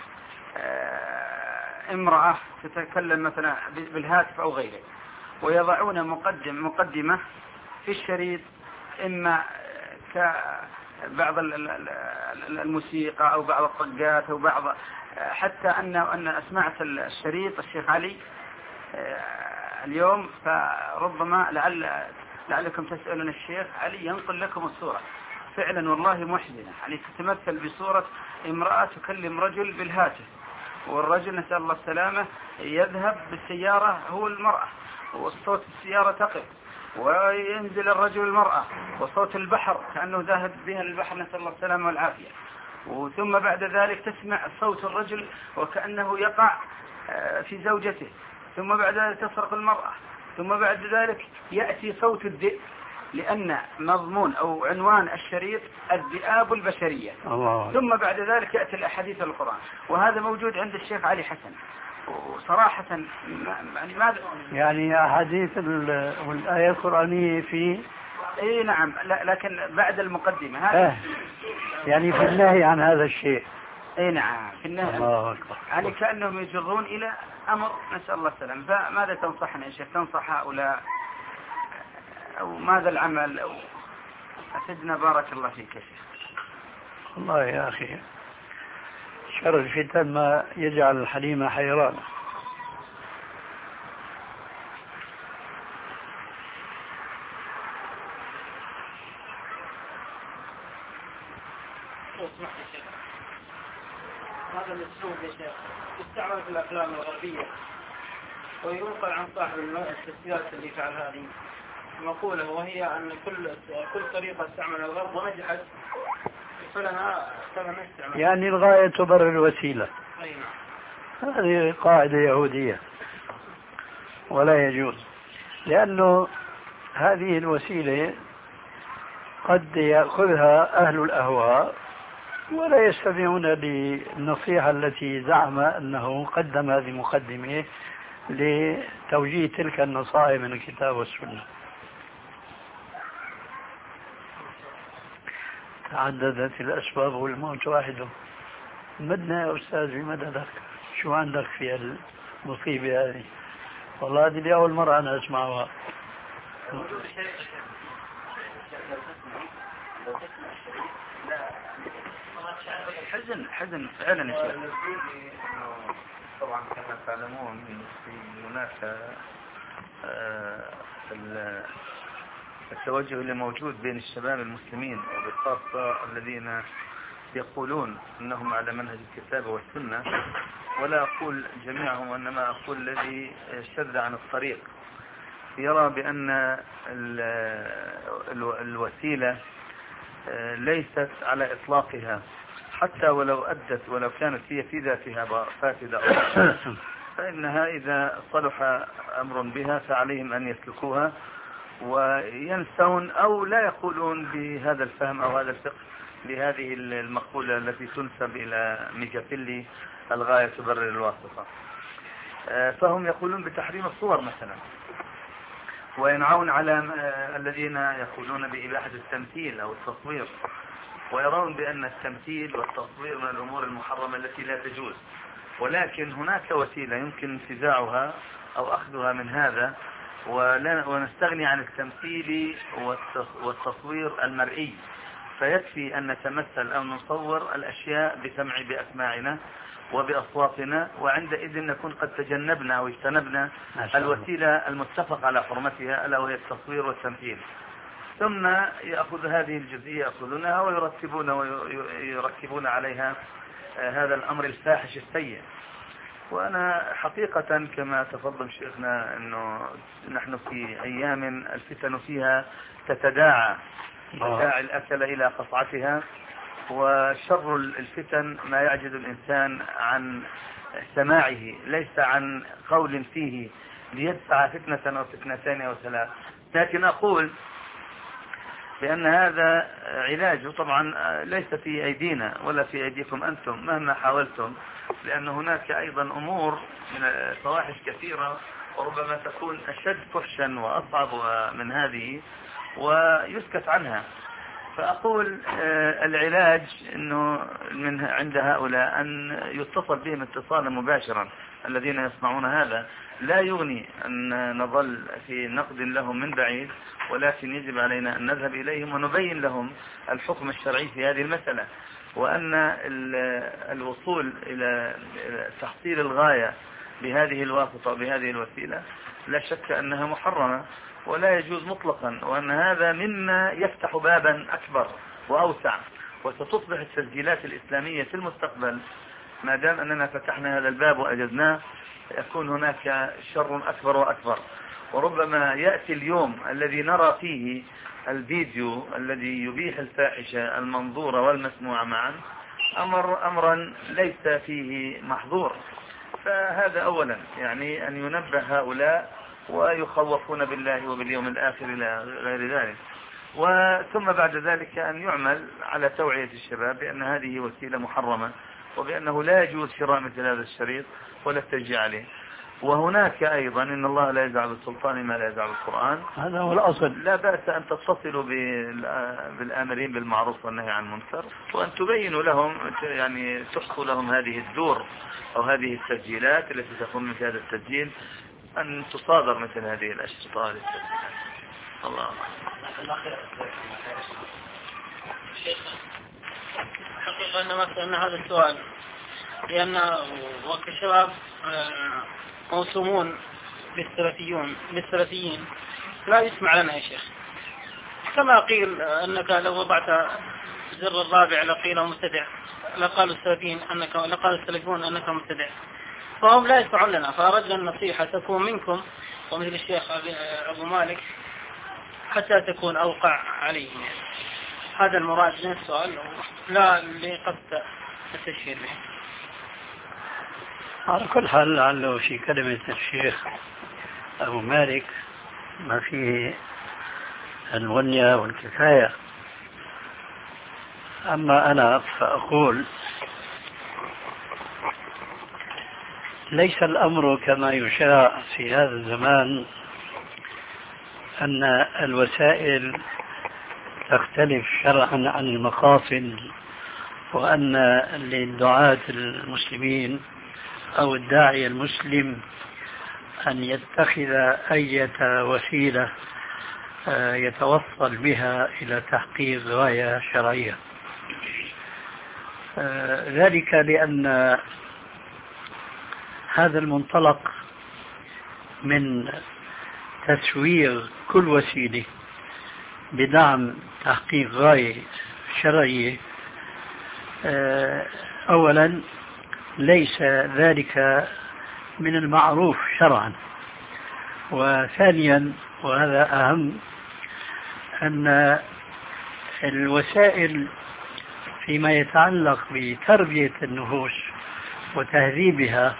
امرأة تتكلم مثلا بالهاتف أو غيره ويضعون مقدم مقدمة في الشريط إما كبعض الموسيقى أو بعض الطقات أو بعض حتى أن أن أسمعت الشريط الشيخ علي اليوم فربما لعل لعلكم تسألون الشيخ علي ينقل لكم الصورة فعلا والله محزنة يعني تتمثل بصورة امرأة تكلم رجل بالهاتف والرجل نسأل الله السلامة يذهب بالسيارة هو المرأة والصوت السيارة تقف وينزل الرجل المرأة وصوت البحر كأنه ذاهب بها للبحر نسأل الله السلامة والعافية وثم بعد ذلك تسمع صوت الرجل وكأنه يقع في زوجته ثم بعد ذلك تصرخ المرأة ثم بعد ذلك يأتي صوت الذئب لأن مضمون أو عنوان الشريط الذئاب البشرية
الله.
ثم بعد ذلك يأتي الأحاديث القرآن وهذا موجود عند الشيخ علي حسن وصراحة يعني ماذا
يعني أحاديث والآية القرآنية في
اي نعم لكن بعد المقدمة هذا
آه. يعني في النهي عن هذا الشيء.
اي نعم في النهي
الله أكبر.
يعني كأنهم يجرون إلى أمر نسأل الله السلام. فماذا تنصحنا يا شيخ تنصح هؤلاء أو ماذا العمل أو أفدنا بارك الله فيك يا شيخ.
والله يا أخي شر الفتن ما يجعل الحليم حيرانا.
لو سمحت يا شيخ، هذا الاسلوب يا شيخ يستعمل في الافلام الغربيه وينقل عن صاحب التسجيلات اللي فعل هذه مقوله، وهي ان كل كل طريقه استعملها الغرب ونجحت فلنا فلنا نستعمل.
يعني الغايه تبرر الوسيله.
اي نعم.
هذه قاعده يهوديه ولا يجوز، لانه هذه الوسيله قد يأخذها أهل الأهواء ولا يستمعون للنصيحة التي زعم أنه قدم هذه مقدمة لتوجيه تلك النصائح من الكتاب والسنة. تعددت الأسباب والموت واحد. مدنا يا أستاذ بمددك، شو عندك في المصيبة هذه؟ والله هذه لأول مرة أنا أسمعها.
حزن حزن فعلا يا شيخ. طبعا كما تعلمون في هناك التوجه اللي موجود بين الشباب المسلمين وبالخاصة الذين يقولون انهم على منهج الكتاب والسنة، ولا اقول جميعهم وانما اقول الذي شذ عن الطريق، يرى بان الوسيلة ليست على إطلاقها حتى ولو أدت ولو كانت هي في ذاتها فاسدة فإنها إذا صلح أمر بها فعليهم أن يسلكوها وينسون أو لا يقولون بهذا الفهم أو هذا الفقه لهذه المقولة التي تنسب إلى ميكافيلي الغاية تبرر الواسطة. فهم يقولون بتحريم الصور مثلا، وينعون على الذين يقولون بإباحة التمثيل أو التصوير، ويرون بأن التمثيل والتصوير من الأمور المحرمة التي لا تجوز. ولكن هناك وسيلة يمكن انتزاعها أو أخذها من هذا ونستغني عن التمثيل والتصوير المرئي، فيكفي أن نتمثل أو نصور الأشياء بسمع بأسماعنا وبأصواتنا، وعندئذ نكون قد تجنبنا أو اجتنبنا الوسيلة المتفق على حرمتها ألا وهي التصوير والتمثيل. ثم يأخذ هذه الجزئية يأخذونها ويرتبون ويركبون عليها هذا الأمر الفاحش السيء. وأنا حقيقة كما تفضل شيخنا أنه نحن في أيام الفتن فيها تتداعى تداعي الأكل إلى قطعتها، وشر الفتن ما يعجز الإنسان عن سماعه ليس عن قول فيه ليدفع فتنة أو فتنتين أو ثلاث. لكن أقول بأن هذا علاج طبعا ليس في أيدينا ولا في أيديكم أنتم مهما حاولتم، لأن هناك أيضا أمور من فواحش كثيرة وربما تكون أشد فحشا وأصعب من هذه ويسكت عنها. فأقول العلاج أنه من عند هؤلاء أن يتصل بهم اتصالا مباشرا الذين يصنعون هذا. لا يغني أن نظل في نقد لهم من بعيد، ولكن يجب علينا أن نذهب إليهم ونبين لهم الحكم الشرعي في هذه المسألة، وأن الوصول إلى تحصيل الغاية بهذه الواسطة وبهذه الوسيلة لا شك أنها محرمة ولا يجوز مطلقا، وأن هذا مما يفتح بابا أكبر وأوسع، وستصبح التسجيلات الإسلامية في المستقبل ما دام أننا فتحنا هذا الباب وأجزناه يكون هناك شر أكبر وأكبر. وربما يأتي اليوم الذي نرى فيه الفيديو الذي يبيح الفاحشة المنظورة والمسموعة معا أمر أمرا ليس فيه محظور. فهذا أولا يعني أن ينبه هؤلاء ويخوفون بالله وباليوم الآخر إلى غير ذلك، وثم بعد ذلك أن يعمل على توعية الشباب بأن هذه وسيلة محرمة وبأنه لا يجوز شراء مثل هذا الشريط ولا التشجيع عليه. وهناك أيضا إن الله لا يزع بالسلطان ما لا يزع بالقرآن،
هذا هو الأصل.
لا بأس أن تتصلوا بالآمرين بالمعروف والنهي عن المنكر وأن تبينوا لهم يعني تحصوا لهم هذه الدور أو هذه التسجيلات التي تكون مثل هذا التسجيل أن تصادر مثل هذه الأشرطة. الله
حقيقة أن ما سألنا هذا السؤال لأن وقت الشباب موسومون بالسلفيون بالسلفيين لا يسمع لنا يا شيخ. كما قيل أنك لو وضعت
الزر الرابع لقيل مبتدع، لقالوا السلفيين أنك لقالوا السلفيون أنك مبتدع، فهم لا يدفعون لنا، فأردنا النصيحة تكون منكم ومثل الشيخ أبو مالك حتى تكون أوقع عليهم. هذا المراد من السؤال، لا لقصد التشهير به.
على كل حال لعله في كلمة الشيخ أبو مالك ما فيه الغنية والكفاية. أما أنا فأقول ليس الأمر كما يشاع في هذا الزمان أن الوسائل تختلف شرعا عن المقاصد، وأن للدعاة المسلمين أو الداعية المسلم أن يتخذ أي وسيلة يتوصل بها إلى تحقيق غاية شرعية. ذلك لأن هذا المنطلق من تسوير كل وسيلة بدعم تحقيق غاية شرعية أولا ليس ذلك من المعروف شرعا، وثانيا وهذا أهم أن الوسائل فيما يتعلق بتربية النفوس وتهذيبها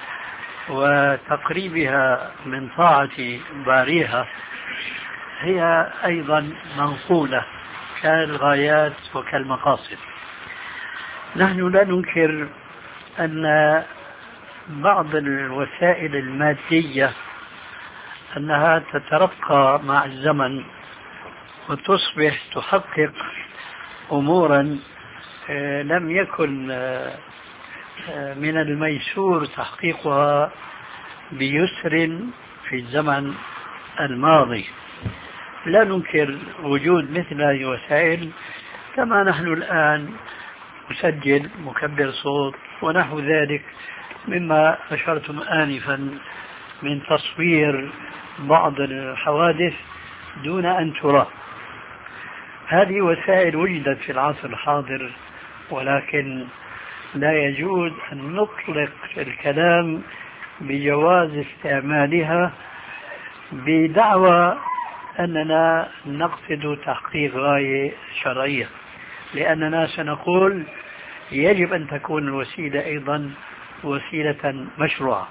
وتقريبها من طاعة باريها هي أيضا منقولة كالغايات وكالمقاصد. نحن لا ننكر أن بعض الوسائل المادية أنها تترقى مع الزمن وتصبح تحقق أمورا لم يكن من الميسور تحقيقها بيسر في الزمن الماضي. لا ننكر وجود مثل هذه الوسائل، كما نحن الآن نسجل مكبر صوت ونحو ذلك مما أشرتم آنفا من تصوير بعض الحوادث دون أن ترى. هذه وسائل وجدت في العصر الحاضر، ولكن لا يجوز أن نطلق الكلام بجواز استعمالها بدعوى أننا نقصد تحقيق غاية شرعية، لأننا سنقول يجب أن تكون الوسيلة أيضا وسيلة مشروعة.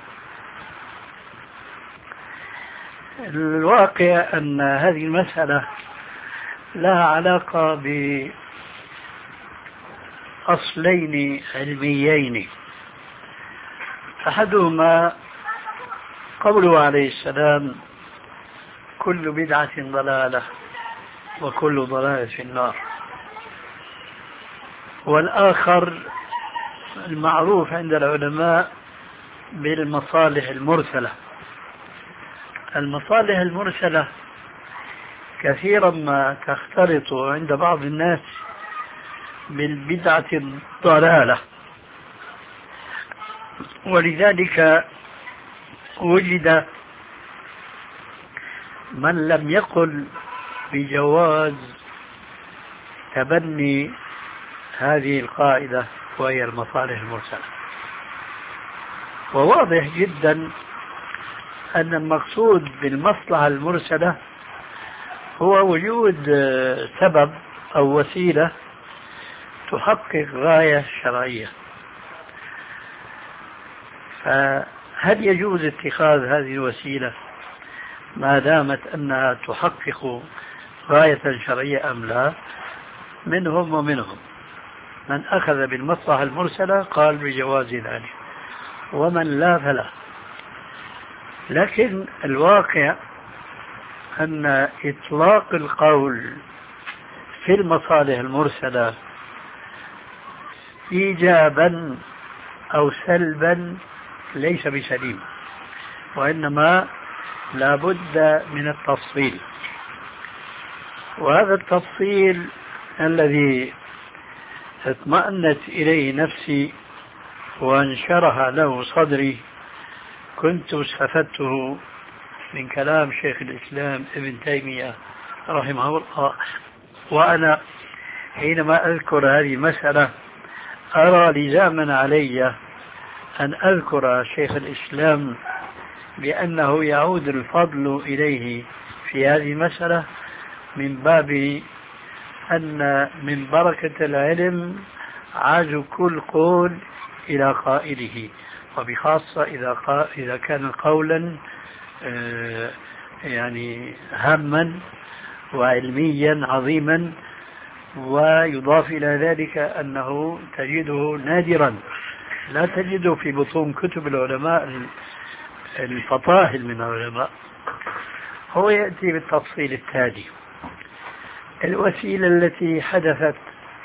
الواقع أن هذه المسألة لها علاقة بأصلين علميين، أحدهما قوله عليه السلام كل بدعة ضلالة وكل ضلالة في النار، والآخر المعروف عند العلماء بالمصالح المرسلة. المصالح المرسلة كثيرا ما تختلط عند بعض الناس بالبدعة الضلالة، ولذلك وجد من لم يقل بجواز تبني هذه القاعدة وهي المصالح المرسلة. وواضح جدا أن المقصود بالمصلحة المرسلة هو وجود سبب أو وسيلة تحقق غاية شرعية. فهل يجوز اتخاذ هذه الوسيلة ما دامت أنها تحقق غاية شرعية أم لا؟ منهم ومنهم من أخذ بالمصلحة المرسلة قال بجواز ذلك، ومن لا فلا. لكن الواقع أن إطلاق القول في المصالح المرسلة إيجابا أو سلبا ليس بسليم، وإنما لا بد من التفصيل. وهذا التفصيل الذي اطمأنت إليه نفسي وانشرح له صدري كنت استفدته من كلام شيخ الإسلام ابن تيمية رحمه الله، وأنا حينما أذكر هذه المسألة أرى لزاما علي أن أذكر شيخ الإسلام بأنه يعود الفضل إليه في هذه المسألة من باب أن من بركة العلم عاز كل قول إلى قائله، وبخاصة إذا إذا كان قولا يعني هاما وعلميا عظيما، ويضاف إلى ذلك أنه تجده نادرا لا تجده في بطون كتب العلماء الفطاهل من العلماء. هو يأتي بالتفصيل التالي: الوسيلة التي حدثت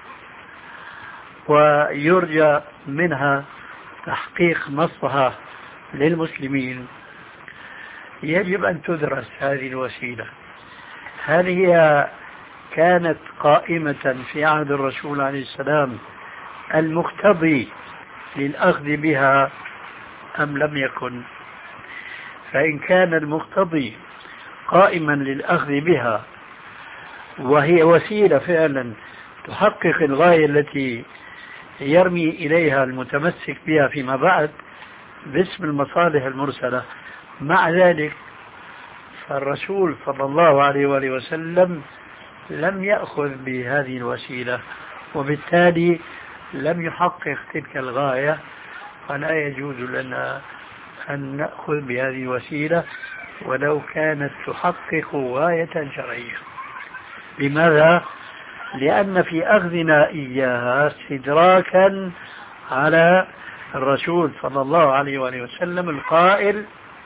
ويرجى منها تحقيق مصلحة للمسلمين يجب أن تدرس هذه الوسيلة. هل هي كانت قائمة في عهد الرسول عليه السلام المقتضي للأخذ بها أم لم يكن؟ فإن كان المقتضي قائما للأخذ بها وهي وسيلة فعلا تحقق الغاية التي يرمي إليها المتمسك بها فيما بعد باسم المصالح المرسلة، مع ذلك فالرسول صلى الله عليه وآله وسلم لم يأخذ بهذه الوسيلة، وبالتالي لم يحقق تلك الغاية، فلا يجوز لنا أن نأخذ بهذه الوسيلة ولو كانت تحقق غاية شرعية. لماذا؟ لأن في أخذنا إياها استدراكا على الرسول صلى الله عليه وآله وسلم القائل: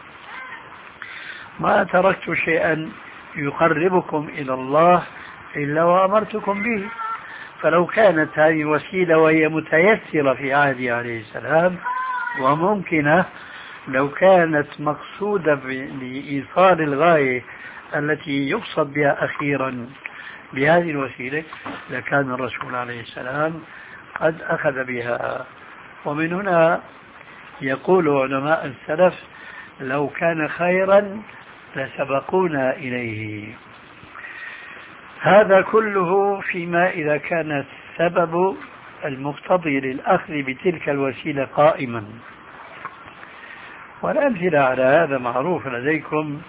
ما تركت شيئا يقربكم إلى الله إلا وأمرتكم به. فلو كانت هذه الوسيلة وهي متيسرة في عهده عليه السلام وممكنة، لو كانت مقصودة لإيصال الغاية التي يقصد بها أخيرا بهذه الوسيلة، لكان الرسول عليه السلام قد أخذ بها. ومن هنا يقول علماء السلف: لو كان خيرا لسبقونا إليه. هذا كله فيما إذا كان السبب المقتضي للأخذ بتلك الوسيلة قائما. والأمثلة على هذا معروف لديكم،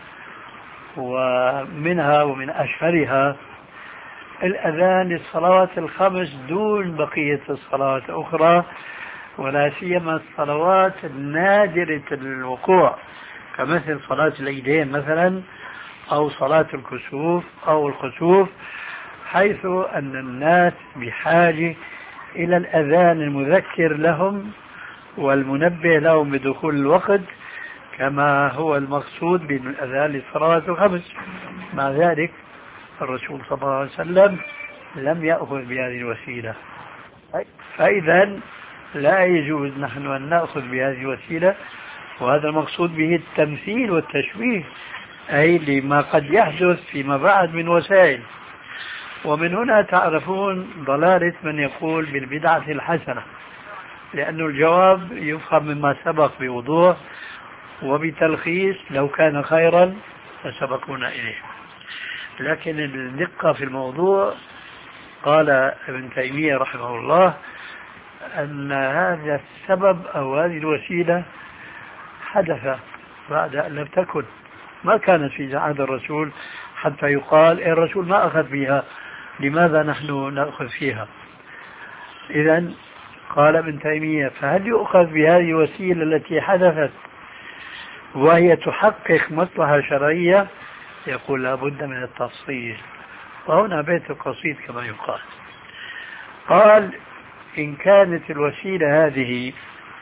ومنها ومن أشهرها الأذان للصلوات الخمس دون بقية الصلوات الأخرى، ولا سيما الصلوات النادرة الوقوع كمثل صلاة العيدين مثلا، أو صلاة الكسوف أو الخسوف، حيث أن الناس بحاجة إلى الأذان المذكر لهم والمنبه لهم بدخول الوقت، كما هو المقصود بالأذان للصلوات الخمس. مع ذلك الرسول صلى الله عليه وسلم لم يأخذ بهذه الوسيلة. فإذا لا يجوز نحن أن نأخذ بهذه الوسيلة، وهذا المقصود به التمثيل والتشبيه، أي لما قد يحدث فيما بعد من وسائل. ومن هنا تعرفون ضلالة من يقول بالبدعة الحسنة، لأن الجواب يفهم مما سبق بوضوح وبتلخيص: لو كان خيرا لسبقونا إليه. لكن الدقة في الموضوع، قال ابن تيمية رحمه الله أن هذا السبب أو هذه الوسيلة حدث بعد أن لم تكن، ما كانت في عهد الرسول حتى يقال الرسول ما أخذ بها، لماذا نحن نأخذ فيها؟ إذن قال ابن تيمية: فهل يؤخذ بهذه الوسيلة التي حدثت وهي تحقق مصلحة شرعية؟ يقول: لا بد من التفصيل. وهنا بيت القصيد كما يقال. قال: إن كانت الوسيلة هذه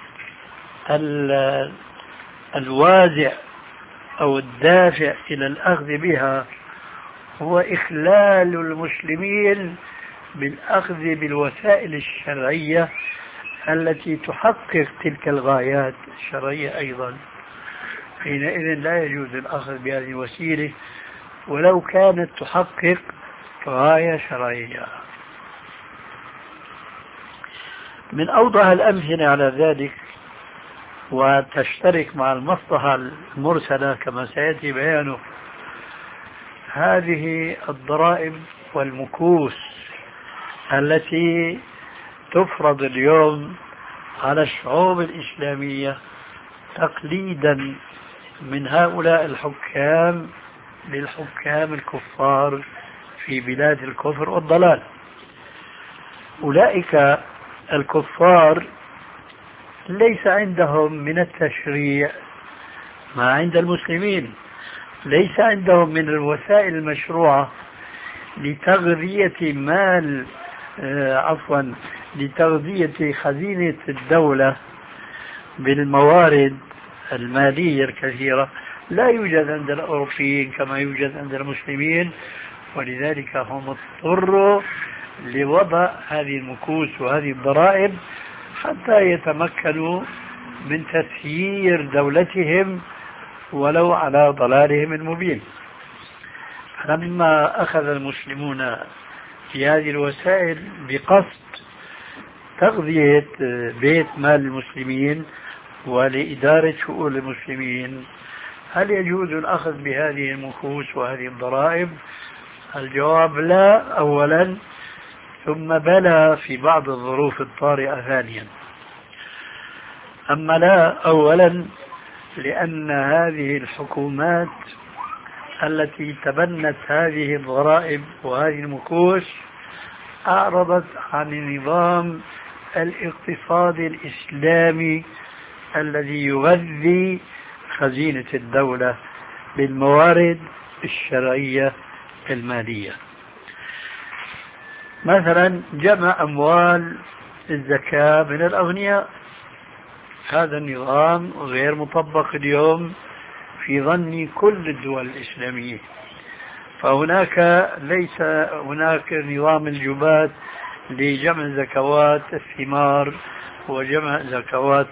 الوازع أو الدافع إلى الأخذ بها هو إخلال المسلمين بالأخذ بالوسائل الشرعية التي تحقق تلك الغايات الشرعية أيضا، حينئذ لا يجوز الأخذ بهذه الوسيلة ولو كانت تحقق غاية شرعية. من أوضح الأمثلة على ذلك وتشترك مع المصلحة المرسلة كما سيأتي بيانه هذه الضرائب والمكوس التي تفرض اليوم على الشعوب الإسلامية تقليدا من هؤلاء الحكام للحكام الكفار في بلاد الكفر والضلال. أولئك الكفار ليس عندهم من التشريع ما عند المسلمين، ليس عندهم من الوسائل المشروعة لتغذية مال آه عفوا لتغذية خزينة الدولة بالموارد المالية الكثيرة. لا يوجد عند الأوروبيين كما يوجد عند المسلمين، ولذلك هم اضطروا لوضع هذه المكوس وهذه الضرائب حتى يتمكنوا من تسيير دولتهم ولو على ضلالهم المبين. لما أخذ المسلمون في هذه الوسائل بقصد تغذية بيت مال المسلمين ولإدارة شؤون المسلمين، هل يجوز الأخذ بهذه المكوس وهذه الضرائب؟ الجواب لا أولا، ثم بلى في بعض الظروف الطارئة ثانيا. أما لا أولا لأن هذه الحكومات التي تبنت هذه الضرائب وهذه المكوس أعرضت عن النظام الاقتصادي الإسلامي الذي يغذي خزينة الدولة بالموارد الشرعية المالية. مثلا جمع أموال الزكاة من الأغنياء، هذا النظام غير مطبق اليوم في ظن كل الدول الإسلامية. فهناك ليس هناك نظام الجبات لجمع زكوات الثمار وجمع زكوات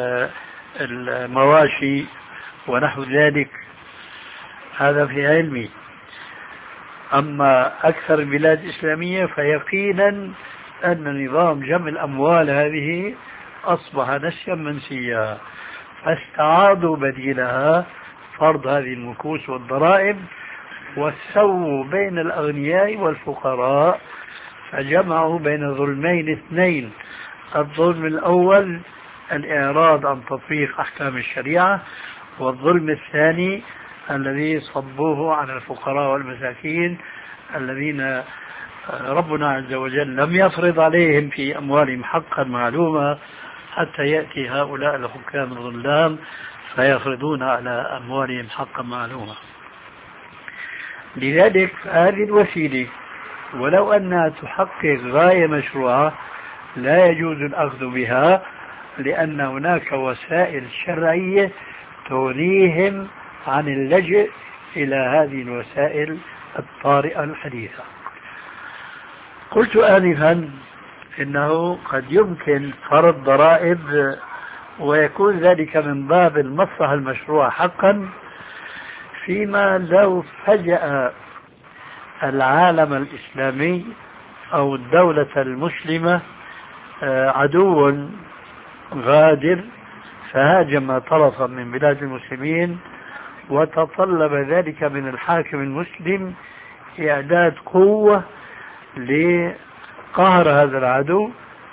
المواشي ونحو ذلك، هذا في علمي. أما أكثر البلاد الإسلامية فيقينا أن نظام جمع الأموال هذه أصبح نسيا منسيا، فاستعاضوا بديلها فرض هذه المكوس والضرائب وسووا بين الأغنياء والفقراء، فجمعوا بين ظلمين اثنين. الظلم الأول الإعراض عن تطبيق أحكام الشريعة، والظلم الثاني الذي صبوه على الفقراء والمساكين الذين ربنا عز وجل لم يفرض عليهم في أموالهم حقا معلومة حتى يأتي هؤلاء الحكام الظلام فيفرضون على أموالهم حقا معلومة. لذلك هذه الوسيلة ولو أنها تحقق غاية مشروعة لا يجوز الأخذ بها، لأن هناك وسائل شرعية تغنيهم عن اللجوء إلى هذه الوسائل الطارئة الحديثة. قلت آنفا إنه قد يمكن فرض ضرائب ويكون ذلك من باب المصلحة المشروعة حقا، فيما لو فجأة العالم الإسلامي أو الدولة المسلمة عدو غادر فهاجم طرفا من بلاد المسلمين، وتطلب ذلك من الحاكم المسلم إعداد قوة لقهر هذا العدو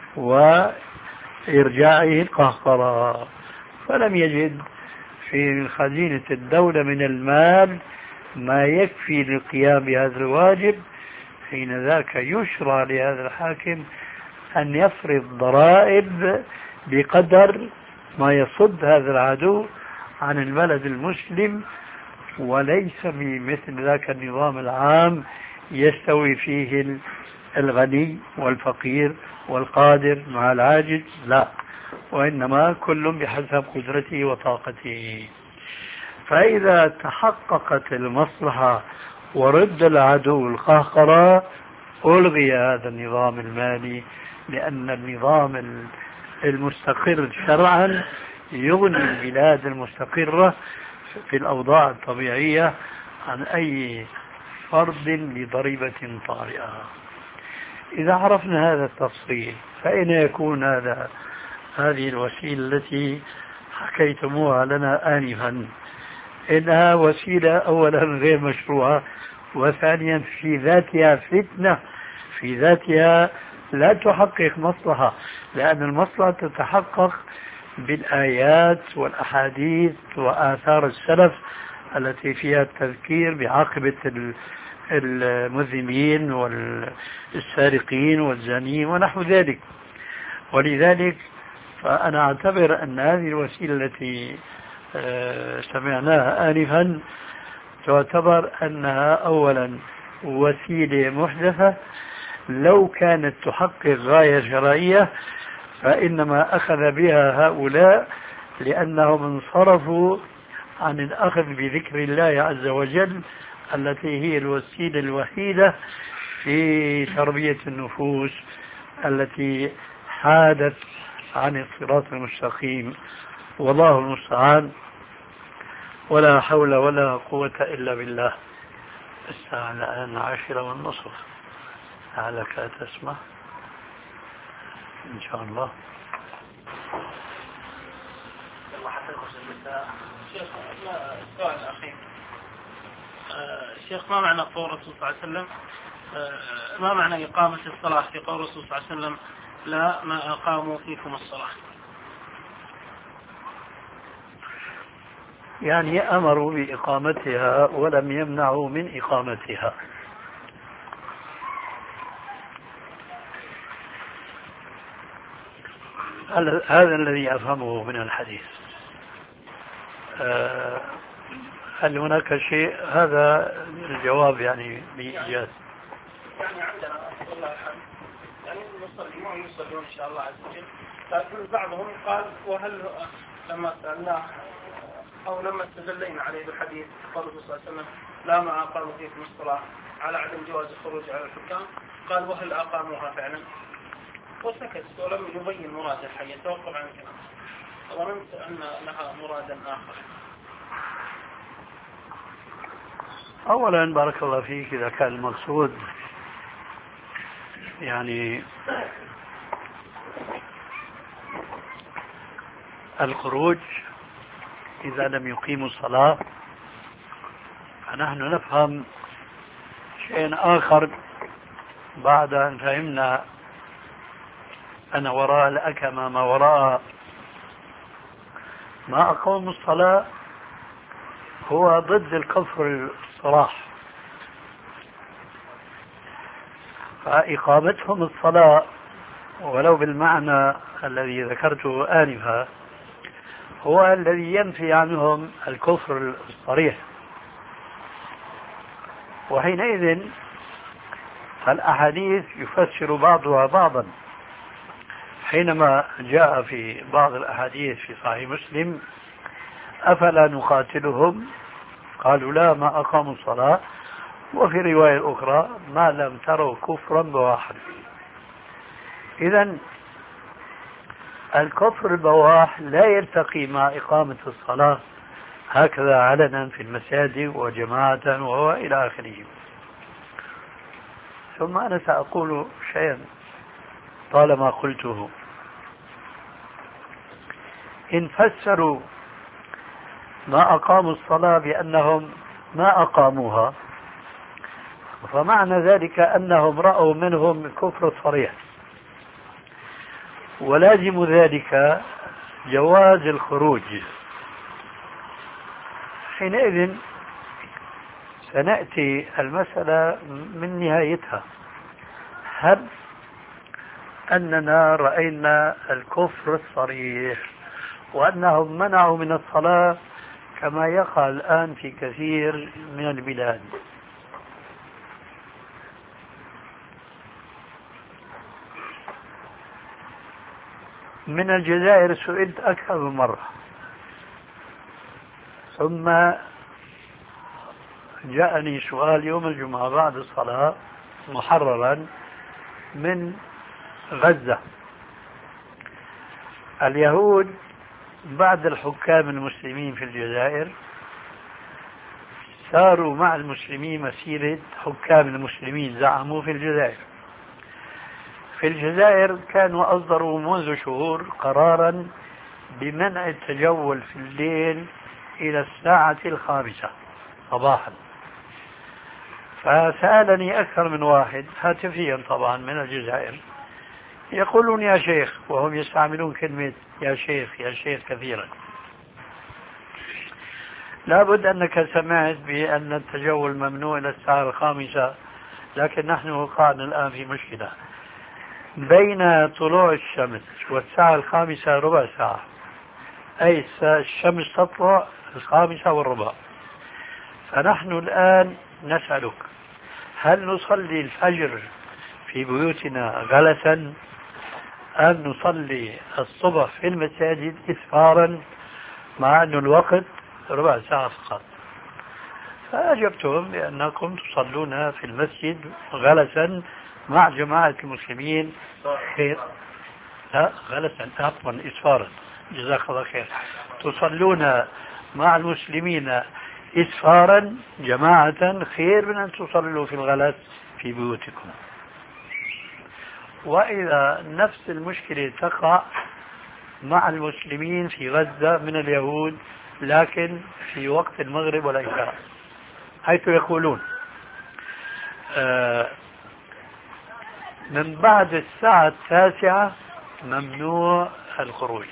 وإرجاعه القهقرة، فلم يجد في خزينة الدولة من المال ما يكفي للقيام بهذا الواجب، حين ذاك يشرع لهذا الحاكم أن يفرض ضرائب بقدر ما يصد هذا العدو عن البلد المسلم، وليس بمثل ذاك النظام العام يستوي فيه الغني والفقير والقادر مع العاجز، لا، وإنما كل بحسب قدرته وطاقته. فإذا تحققت المصلحة ورد العدو القهقرة ألغي هذا النظام المالي، لأن النظام المستقر شرعا يغني البلاد المستقرة في الأوضاع الطبيعية عن أي فرض لضريبة طارئة. إذا عرفنا هذا التفصيل فأين يكون هذا هذه الوسيلة التي حكيتموها لنا آنفا؟ إنها وسيلة أولا غير مشروعة، وثانيا في ذاتها فتنة، في ذاتها لا تحقق مصلحة، لأن المصلحة تتحقق بالآيات والأحاديث وآثار السلف التي فيها التذكير بعاقبة المذنبين والسارقين والزانيين ونحو ذلك. ولذلك فأنا أعتبر أن هذه الوسيلة التي سمعناها آنفا تعتبر أنها أولا وسيلة محدثة، لو كانت تحقق غاية شرعية فإنما أخذ بها هؤلاء لأنهم انصرفوا عن الأخذ بذكر الله عز وجل التي هي الوسيلة الوحيدة في تربية النفوس التي حادت عن الصراط المستقيم. والله المستعان، ولا حول ولا قوة إلا بالله. الساعة الآن عشرة والنصف، لعلك تسمع إن شاء الله.
شيخ السؤال الأخير، شيخ ما معنى قول الرسول صلى الله عليه وسلم، ما معنى إقامة الصلاة في قول الرسول صلى الله عليه وسلم لا ما أقاموا فيكم الصلاة؟
يعني أمروا بإقامتها ولم يمنعوا من إقامتها. هذا الذي أفهمه من الحديث. هل هناك شيء؟ هذا الجواب يعني بإيجاز.
يعني عندنا والله الحمد يعني نصلي ما يصلون إن شاء الله عز وجل، لكن بعضهم قال وهل لما سألناه أو لما استدلينا عليه بالحديث قال الرسول صلى الله عليه وسلم لا ما أقاموا فيكم الصلاة على عدم جواز الخروج على الحكام، قال وهل أقاموها فعلا؟ وسكت ولم يبين مراد الحديث، توقف عن الكلام. ظننت أن لها مرادا آخر.
أولا بارك الله فيك، إذا كان المقصود يعني الخروج إذا لم يقيموا الصلاة، فنحن نفهم شيء آخر بعد أن فهمنا أن وراء الأكمة ما وراء ما أقاموا الصلاة هو ضد الكفر الصراح. فإقامتهم الصلاة ولو بالمعنى الذي ذكرته آنفا هو الذي ينفي عنهم الكفر الصريح، وحينئذ فالأحاديث يفسر بعضها بعضا. حينما جاء في بعض الأحاديث في صحيح مسلم أفلا نقاتلهم، قالوا لا ما أقاموا الصلاة، وفي رواية أخرى ما لم تروا كفرا بواحا. إذن الكفر البواح لا يلتقي مع إقامة الصلاة هكذا علنا في المساجد وجماعة وإلى آخره. ثم أنا سأقول شيئا طالما قلته. إن فسروا ما أقاموا الصلاة بأنهم ما أقاموها، فمعنى ذلك أنهم رأوا منهم الكفر الصريح، ولازم ذلك جواز الخروج. حينئذ سنأتي المسألة من نهايتها، هل أننا رأينا الكفر الصريح وأنهم منعوا من الصلاة كما يقع الآن في كثير من البلاد؟ من الجزائر سئلت أكثر من مرة، ثم جاءني سؤال يوم الجمعة بعد الصلاة محررا من غزة. اليهود بعد الحكام المسلمين في الجزائر ساروا مع المسلمين مسيرة حكام المسلمين زعموا في الجزائر. في الجزائر كانوا أصدروا منذ شهور قرارا بمنع التجول في الليل إلى الساعة الخامسة صباحا. فسألني أكثر من واحد هاتفيا طبعا من الجزائر، يقولون يا شيخ وهم يستعملون كلمة يا شيخ يا شيخ كثيرا. لابد أنك سمعت بأن التجول ممنوع إلى الساعة الخامسة، لكن نحن وقعنا الآن في مشكلة. بين طلوع الشمس والساعة الخامسة ربع ساعة، أي الشمس تطلع الخامسة والربع. فنحن الآن نسألك، هل نصلي الفجر في بيوتنا غلسا أم نصلي الصبح في المساجد إسفارا مع أن الوقت ربع ساعة فقط؟ فأجبتهم بأنكم تصلون في المسجد غلسا مع جماعة المسلمين خير. لا غلسا، عفوا إسفارا، جزاك الله خير. تصلون مع المسلمين إسفارا جماعة خير من أن تصلوا في الغلس في بيوتكم. وإذا نفس المشكلة تقع مع المسلمين في غزة من اليهود لكن في وقت المغرب والعشاء، حيث يقولون آه من بعد الساعة التاسعة ممنوع الخروج،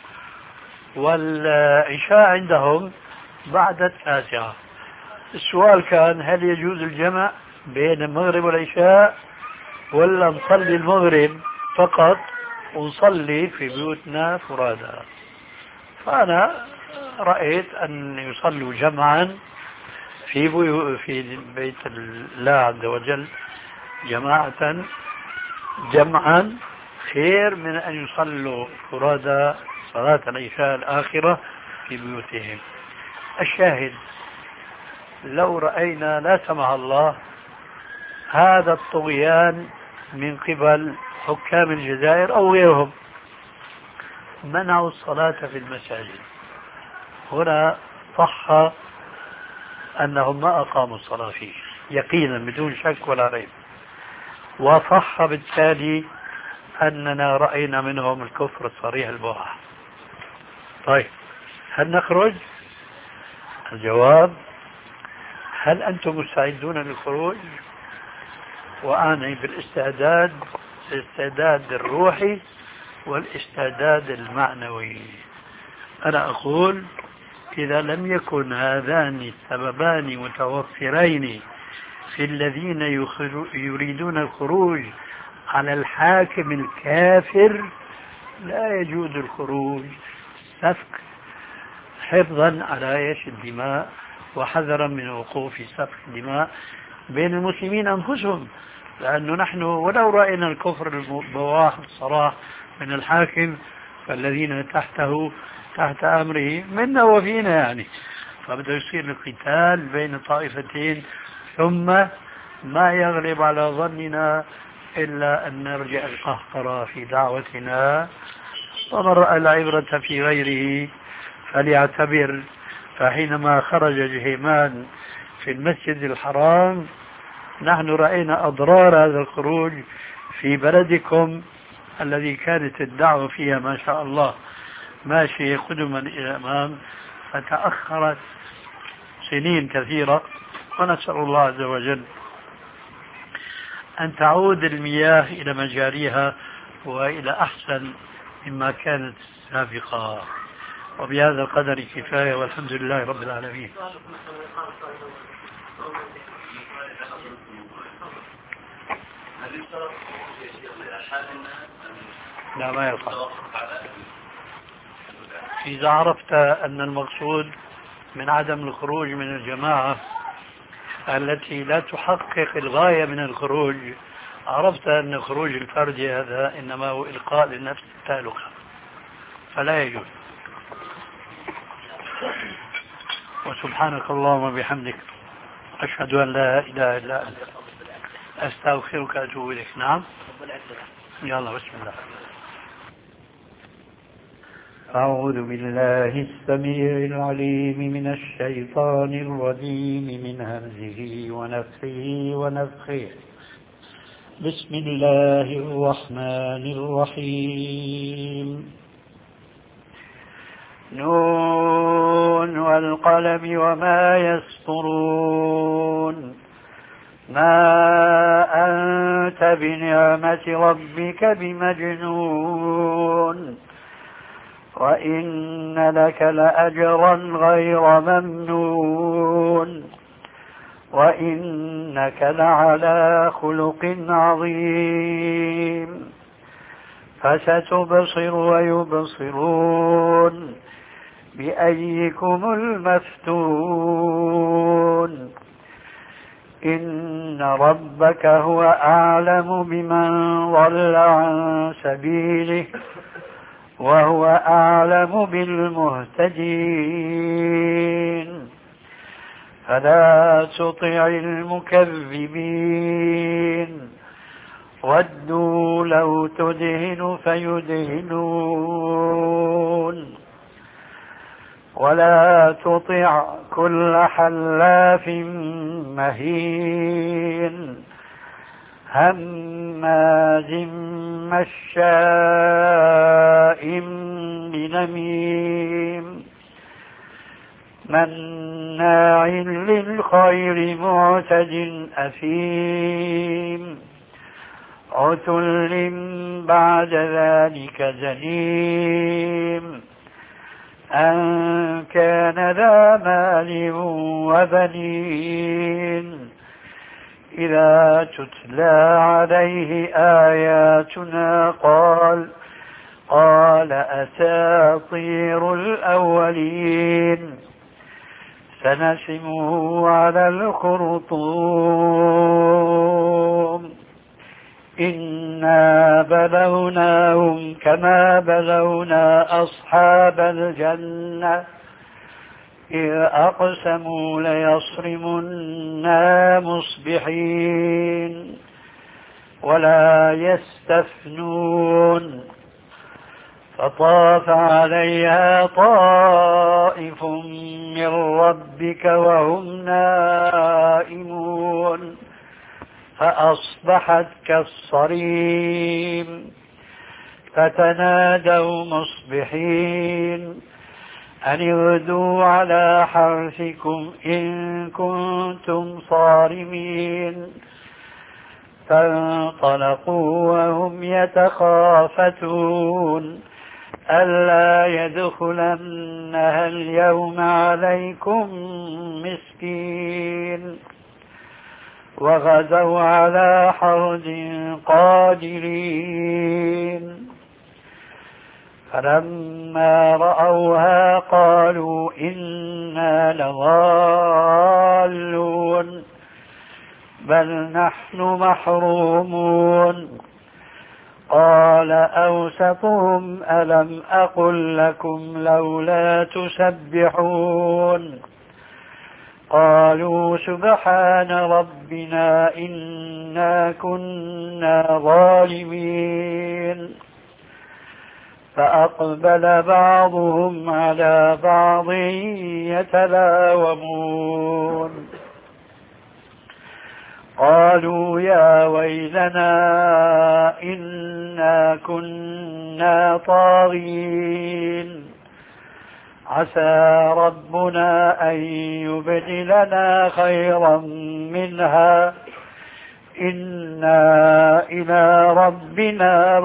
والعشاء عندهم بعد التاسعة. السؤال كان هل يجوز الجمع بين المغرب والعشاء ولا نصلي المغرب فقط ونصلي في بيوتنا فرادى؟ فأنا رأيت أن يصلوا جمعا في بيو في بيت الله عز وجل جماعة جمعا خير من أن يصلوا فرادى صلاة العشاء الآخرة في بيوتهم. الشاهد لو رأينا لا سمح الله هذا الطغيان من قبل حكام الجزائر أو غيرهم منعوا الصلاة في المساجد، هنا صح أنهم ما أقاموا الصلاة فيه يقينا بدون شك ولا ريب، وصح بالتالي أننا رأينا منهم الكفر الصريح البواح. طيب هل نخرج؟ الجواب هل أنتم مستعدون للخروج؟ وأعني بالاستعداد الاستعداد الروحي والاستعداد المعنوي. أنا أقول إذا لم يكن هذان السببان متوفرين في الذين يريدون الخروج على الحاكم الكافر لا يجوز الخروج، سفك حفظا على ايش الدماء وحذرا من وقوع سفك الدماء بين المسلمين انفسهم، لانه نحن ولو راينا الكفر البواح الصراح من الحاكم فالذين تحته تحت امره منا وفينا يعني، فبده يصير القتال بين طائفتين ثم ما يغلب على ظننا إلا أن نرجع القهقرة في دعوتنا، ومن رأى العبرة في غيره فليعتبر. فحينما خرج جهيمان في المسجد الحرام نحن رأينا أضرار هذا الخروج في بلدكم الذي كانت الدعوة فيها ما شاء الله ماشية قدما إلى الأمام، فتأخرت سنين كثيرة، ونسأل الله عز وجل أن تعود المياه إلى مجاريها وإلى أحسن مما كانت سابقا. وبهذا القدر كفاية والحمد لله رب العالمين. لا ما يصح. إذا عرفت أن المقصود من عدم الخروج من الجماعة التي لا تحقق الغاية من الخروج، عرفت أن خروج الفرد هذا إنما هو إلقاء للنفس التهلكة فلا يجوز. وسبحانك اللهم وبحمدك أشهد أن لا إله إلا أنت أستغفرك وأتوب إليك. نعم يلا بسم الله. أعوذ بالله السميع العليم من الشيطان الرجيم من همزه ونفخه ونفخه. بسم الله الرحمن الرحيم. نون والقلم وما يسطرون
ما أنت بنعمة ربك بمجنون وإن لك لأجرا غير ممنون وإنك لعلى خلق عظيم فستبصر ويبصرون بأيكم المفتون إن ربك هو أعلم بمن ضل عن سبيله وهو أعلم بالمهتدين فلا تطع المكذبين ودوا لو تدهن فيدهنون ولا تطع كل حلاف مهين هماز مشاء بنميم مناع للخير معتد أثيم عتل بعد ذلك زنيم أن كان ذا مال وبنين إذا تتلى عليه آياتنا قال قال أساطير الأولين سنسمه على الخرطوم إنا بلوناهم كما بلونا أصحاب الجنة إذ أقسموا ليصرمنا مصبحين ولا يستثنون فطاف عليها طائف من ربك وهم نائمون فأصبحت كالصريم فتنادوا مصبحين أن اغدوا على حرثكم إن كنتم صارمين فانطلقوا وهم يتخافتون ألا يدخلنها اليوم عليكم مسكين وغدوا على حرد قادرين فلما رأوها قالوا إنا لضالون بل نحن محرومون قال أوسطهم ألم أقل لكم لولا تسبحون قالوا سبحان ربنا إنا كنا ظالمين فأقبل بعضهم على بعض يتلاومون قالوا يا ويلنا إنا كنا طاغين عسى ربنا أن يبدلنا خيرا منها إنا إلى ربنا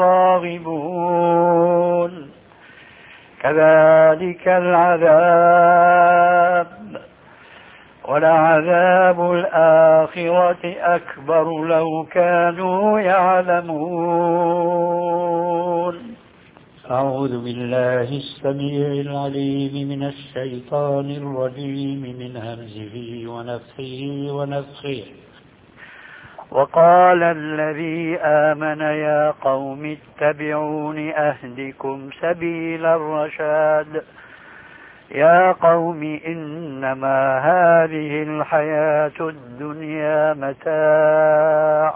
راغبون كذلك العذاب ولعذاب الآخرة أكبر لو كانوا يعلمون. أعوذ بالله السميع العليم من الشيطان الرجيم من همزه ونفخه ونفخه. وقال الذي آمن يا قوم اتبعون أهدكم سبيل الرشاد يا قوم إنما هذه الحياة الدنيا متاع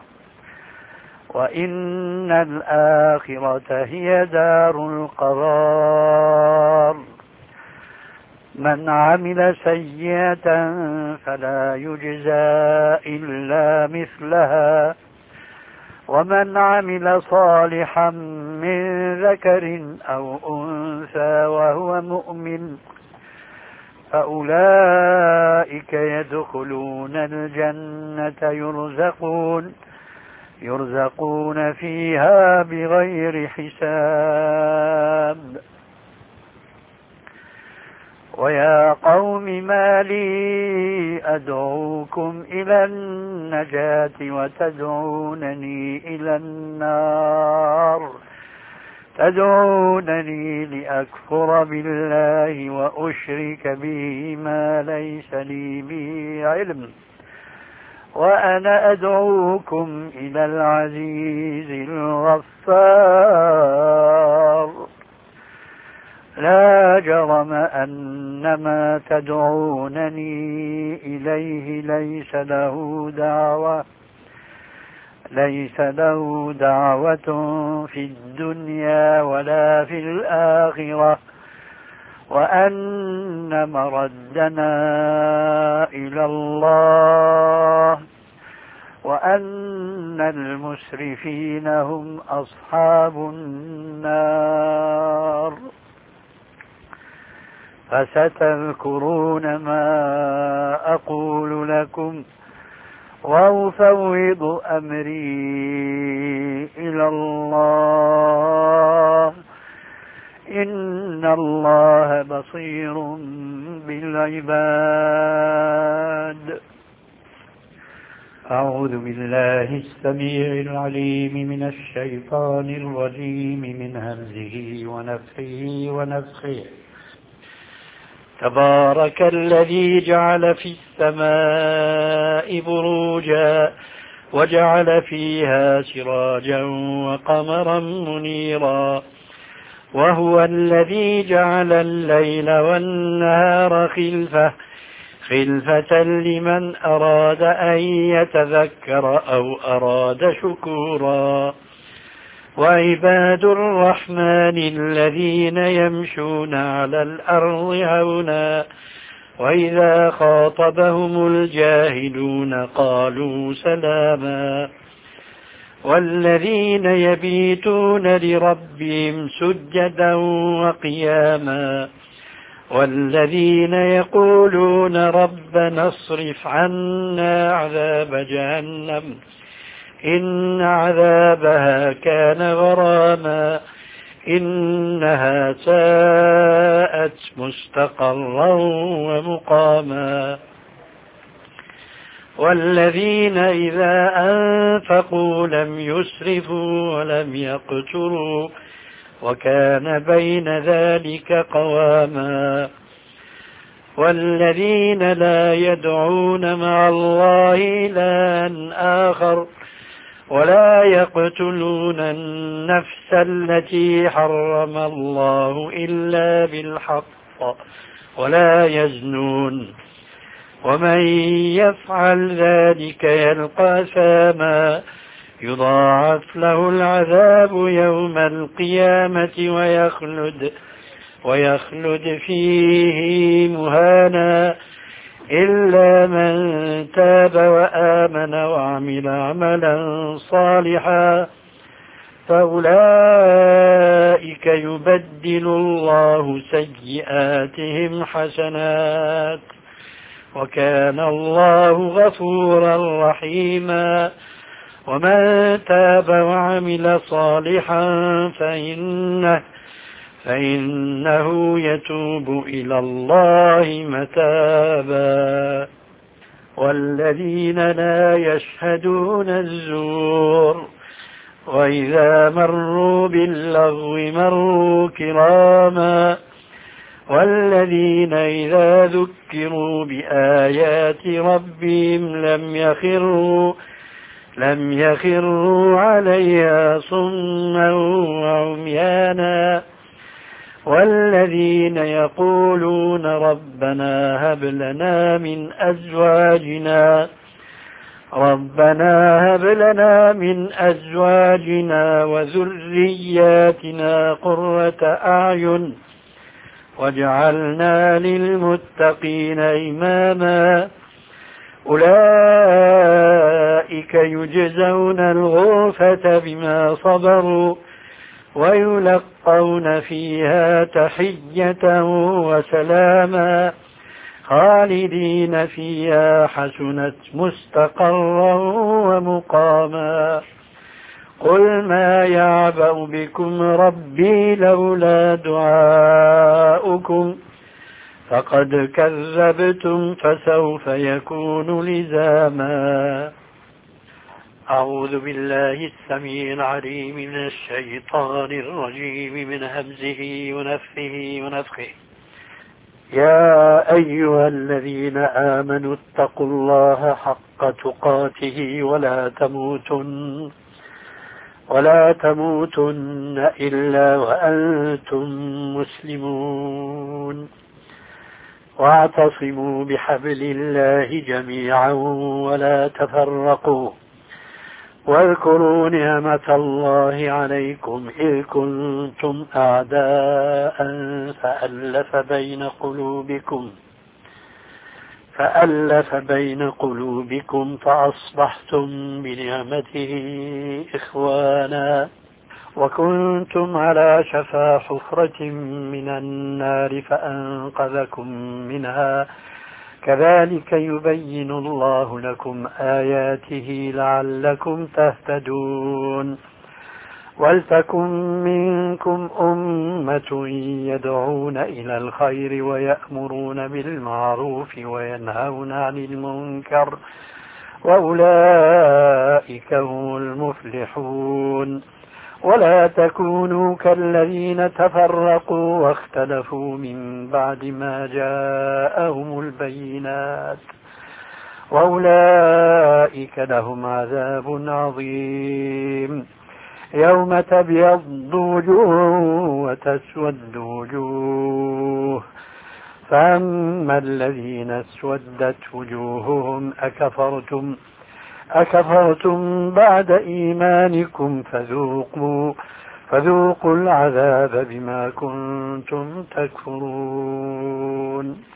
وإن الآخرة هي دار القرار من عمل سيئة فلا يجزى إلا مثلها ومن عمل صالحا من ذكر أو أنثى وهو مؤمن فأولئك يدخلون الجنة يرزقون يرزقون فيها بغير حساب. ويا قوم ما لي أدعوكم إلى النجاة وتدعونني إلى النار تدعونني لأكفر بالله وأشرك به ما ليس لي به علم وأنا أدعوكم إلى العزيز الغفار. لا جرم أن ما تدعونني إليه ليس له دعوة ليس له دعوة في الدنيا ولا في الآخرة وأن مردنا إلى الله وأن المسرفين هم أصحاب النار. فستذكرون ما أقول لكم وأفوض أمري إلى الله إن الله بصير بالعباد. أعوذ بالله السميع العليم من الشيطان الرجيم من همزه ونفخه ونفخه. تبارك الذي جعل في السماء بروجا وجعل فيها سراجا وقمرا منيرا وهو الذي جعل الليل والنهار خلفة خلفة لمن أراد أن يتذكر أو أراد شكورا. وعباد الرحمن الذين يمشون على الأرض هونا وإذا خاطبهم الجاهلون قالوا سلاما. والذين يبيتون لربهم سجدا وقياما والذين يقولون ربنا اصرف عنا عذاب جهنم إن عذابها كان غراما إنها ساءت مستقرا ومقاما. والذين إذا أنفقوا لم يسرفوا ولم يقتروا وكان بين ذلك قواما. والذين لا يدعون مع الله إلها آخر ولا يقتلون النفس التي حرم الله إلا بالحق ولا يزنون ومن يفعل ذلك يلقى أثاما يضاعف له العذاب يوم القيامة ويخلد ويخلد فيه مهانا إلا من تاب وآمن وعمل عملا صالحا فأولئك يبدل الله سيئاتهم حسنات وكان الله غفورا رحيما. ومن تاب وعمل صالحا فإنه فإنه يتوب إلى الله متابا. والذين لا يشهدون الزور وإذا مروا باللغو مروا كراما. والذين إذا ذكروا بآيات ربهم لم يخروا لم يخروا عليها صما وعميانا. والذين يقولون ربنا هب لنا من أزواجنا ربنا هب لنا من أزواجنا وذرياتنا قرة أعين واجعلنا للمتقين إماما. أولئك يجزون الغرفة بما صبروا ويلقون فيها تحية وسلاما خالدين فيها حسنت مستقرا ومقاما قل ما يعبأ بكم ربي لولا دعاؤكم فقد كذبتم فسوف يكون لزاما. أعوذ بالله السميع العليم من الشيطان الرجيم من همزه ونفخه ونفخه. يا أيها الذين آمنوا اتقوا الله حق تقاته ولا تموتن ولا تموتن إلا وأنتم مسلمون واعتصموا بحبل الله جميعا ولا تفرقوا واذكروا نعمة الله عليكم إذ كنتم أعداء فألف بين قلوبكم فألف بين قلوبكم فأصبحتم بنعمته إخوانا وكنتم على شفا حفرة من النار فأنقذكم منها كذلك يبين الله لكم آياته لعلكم تهتدون. ولتكن منكم أمة يدعون إلى الخير ويأمرون بالمعروف وينهون عن المنكر وأولئك هم المفلحون. ولا تكونوا كالذين تفرقوا واختلفوا من بعد ما جاءهم البينات وأولئك لهم عذاب عظيم. يوم تبيض وجوه وتسود وجوه فأما الذين اسودت وجوههم أكفرتم أكفرتم بعد إيمانكم فذوقوا فذوقوا العذاب بما كنتم تكفرون.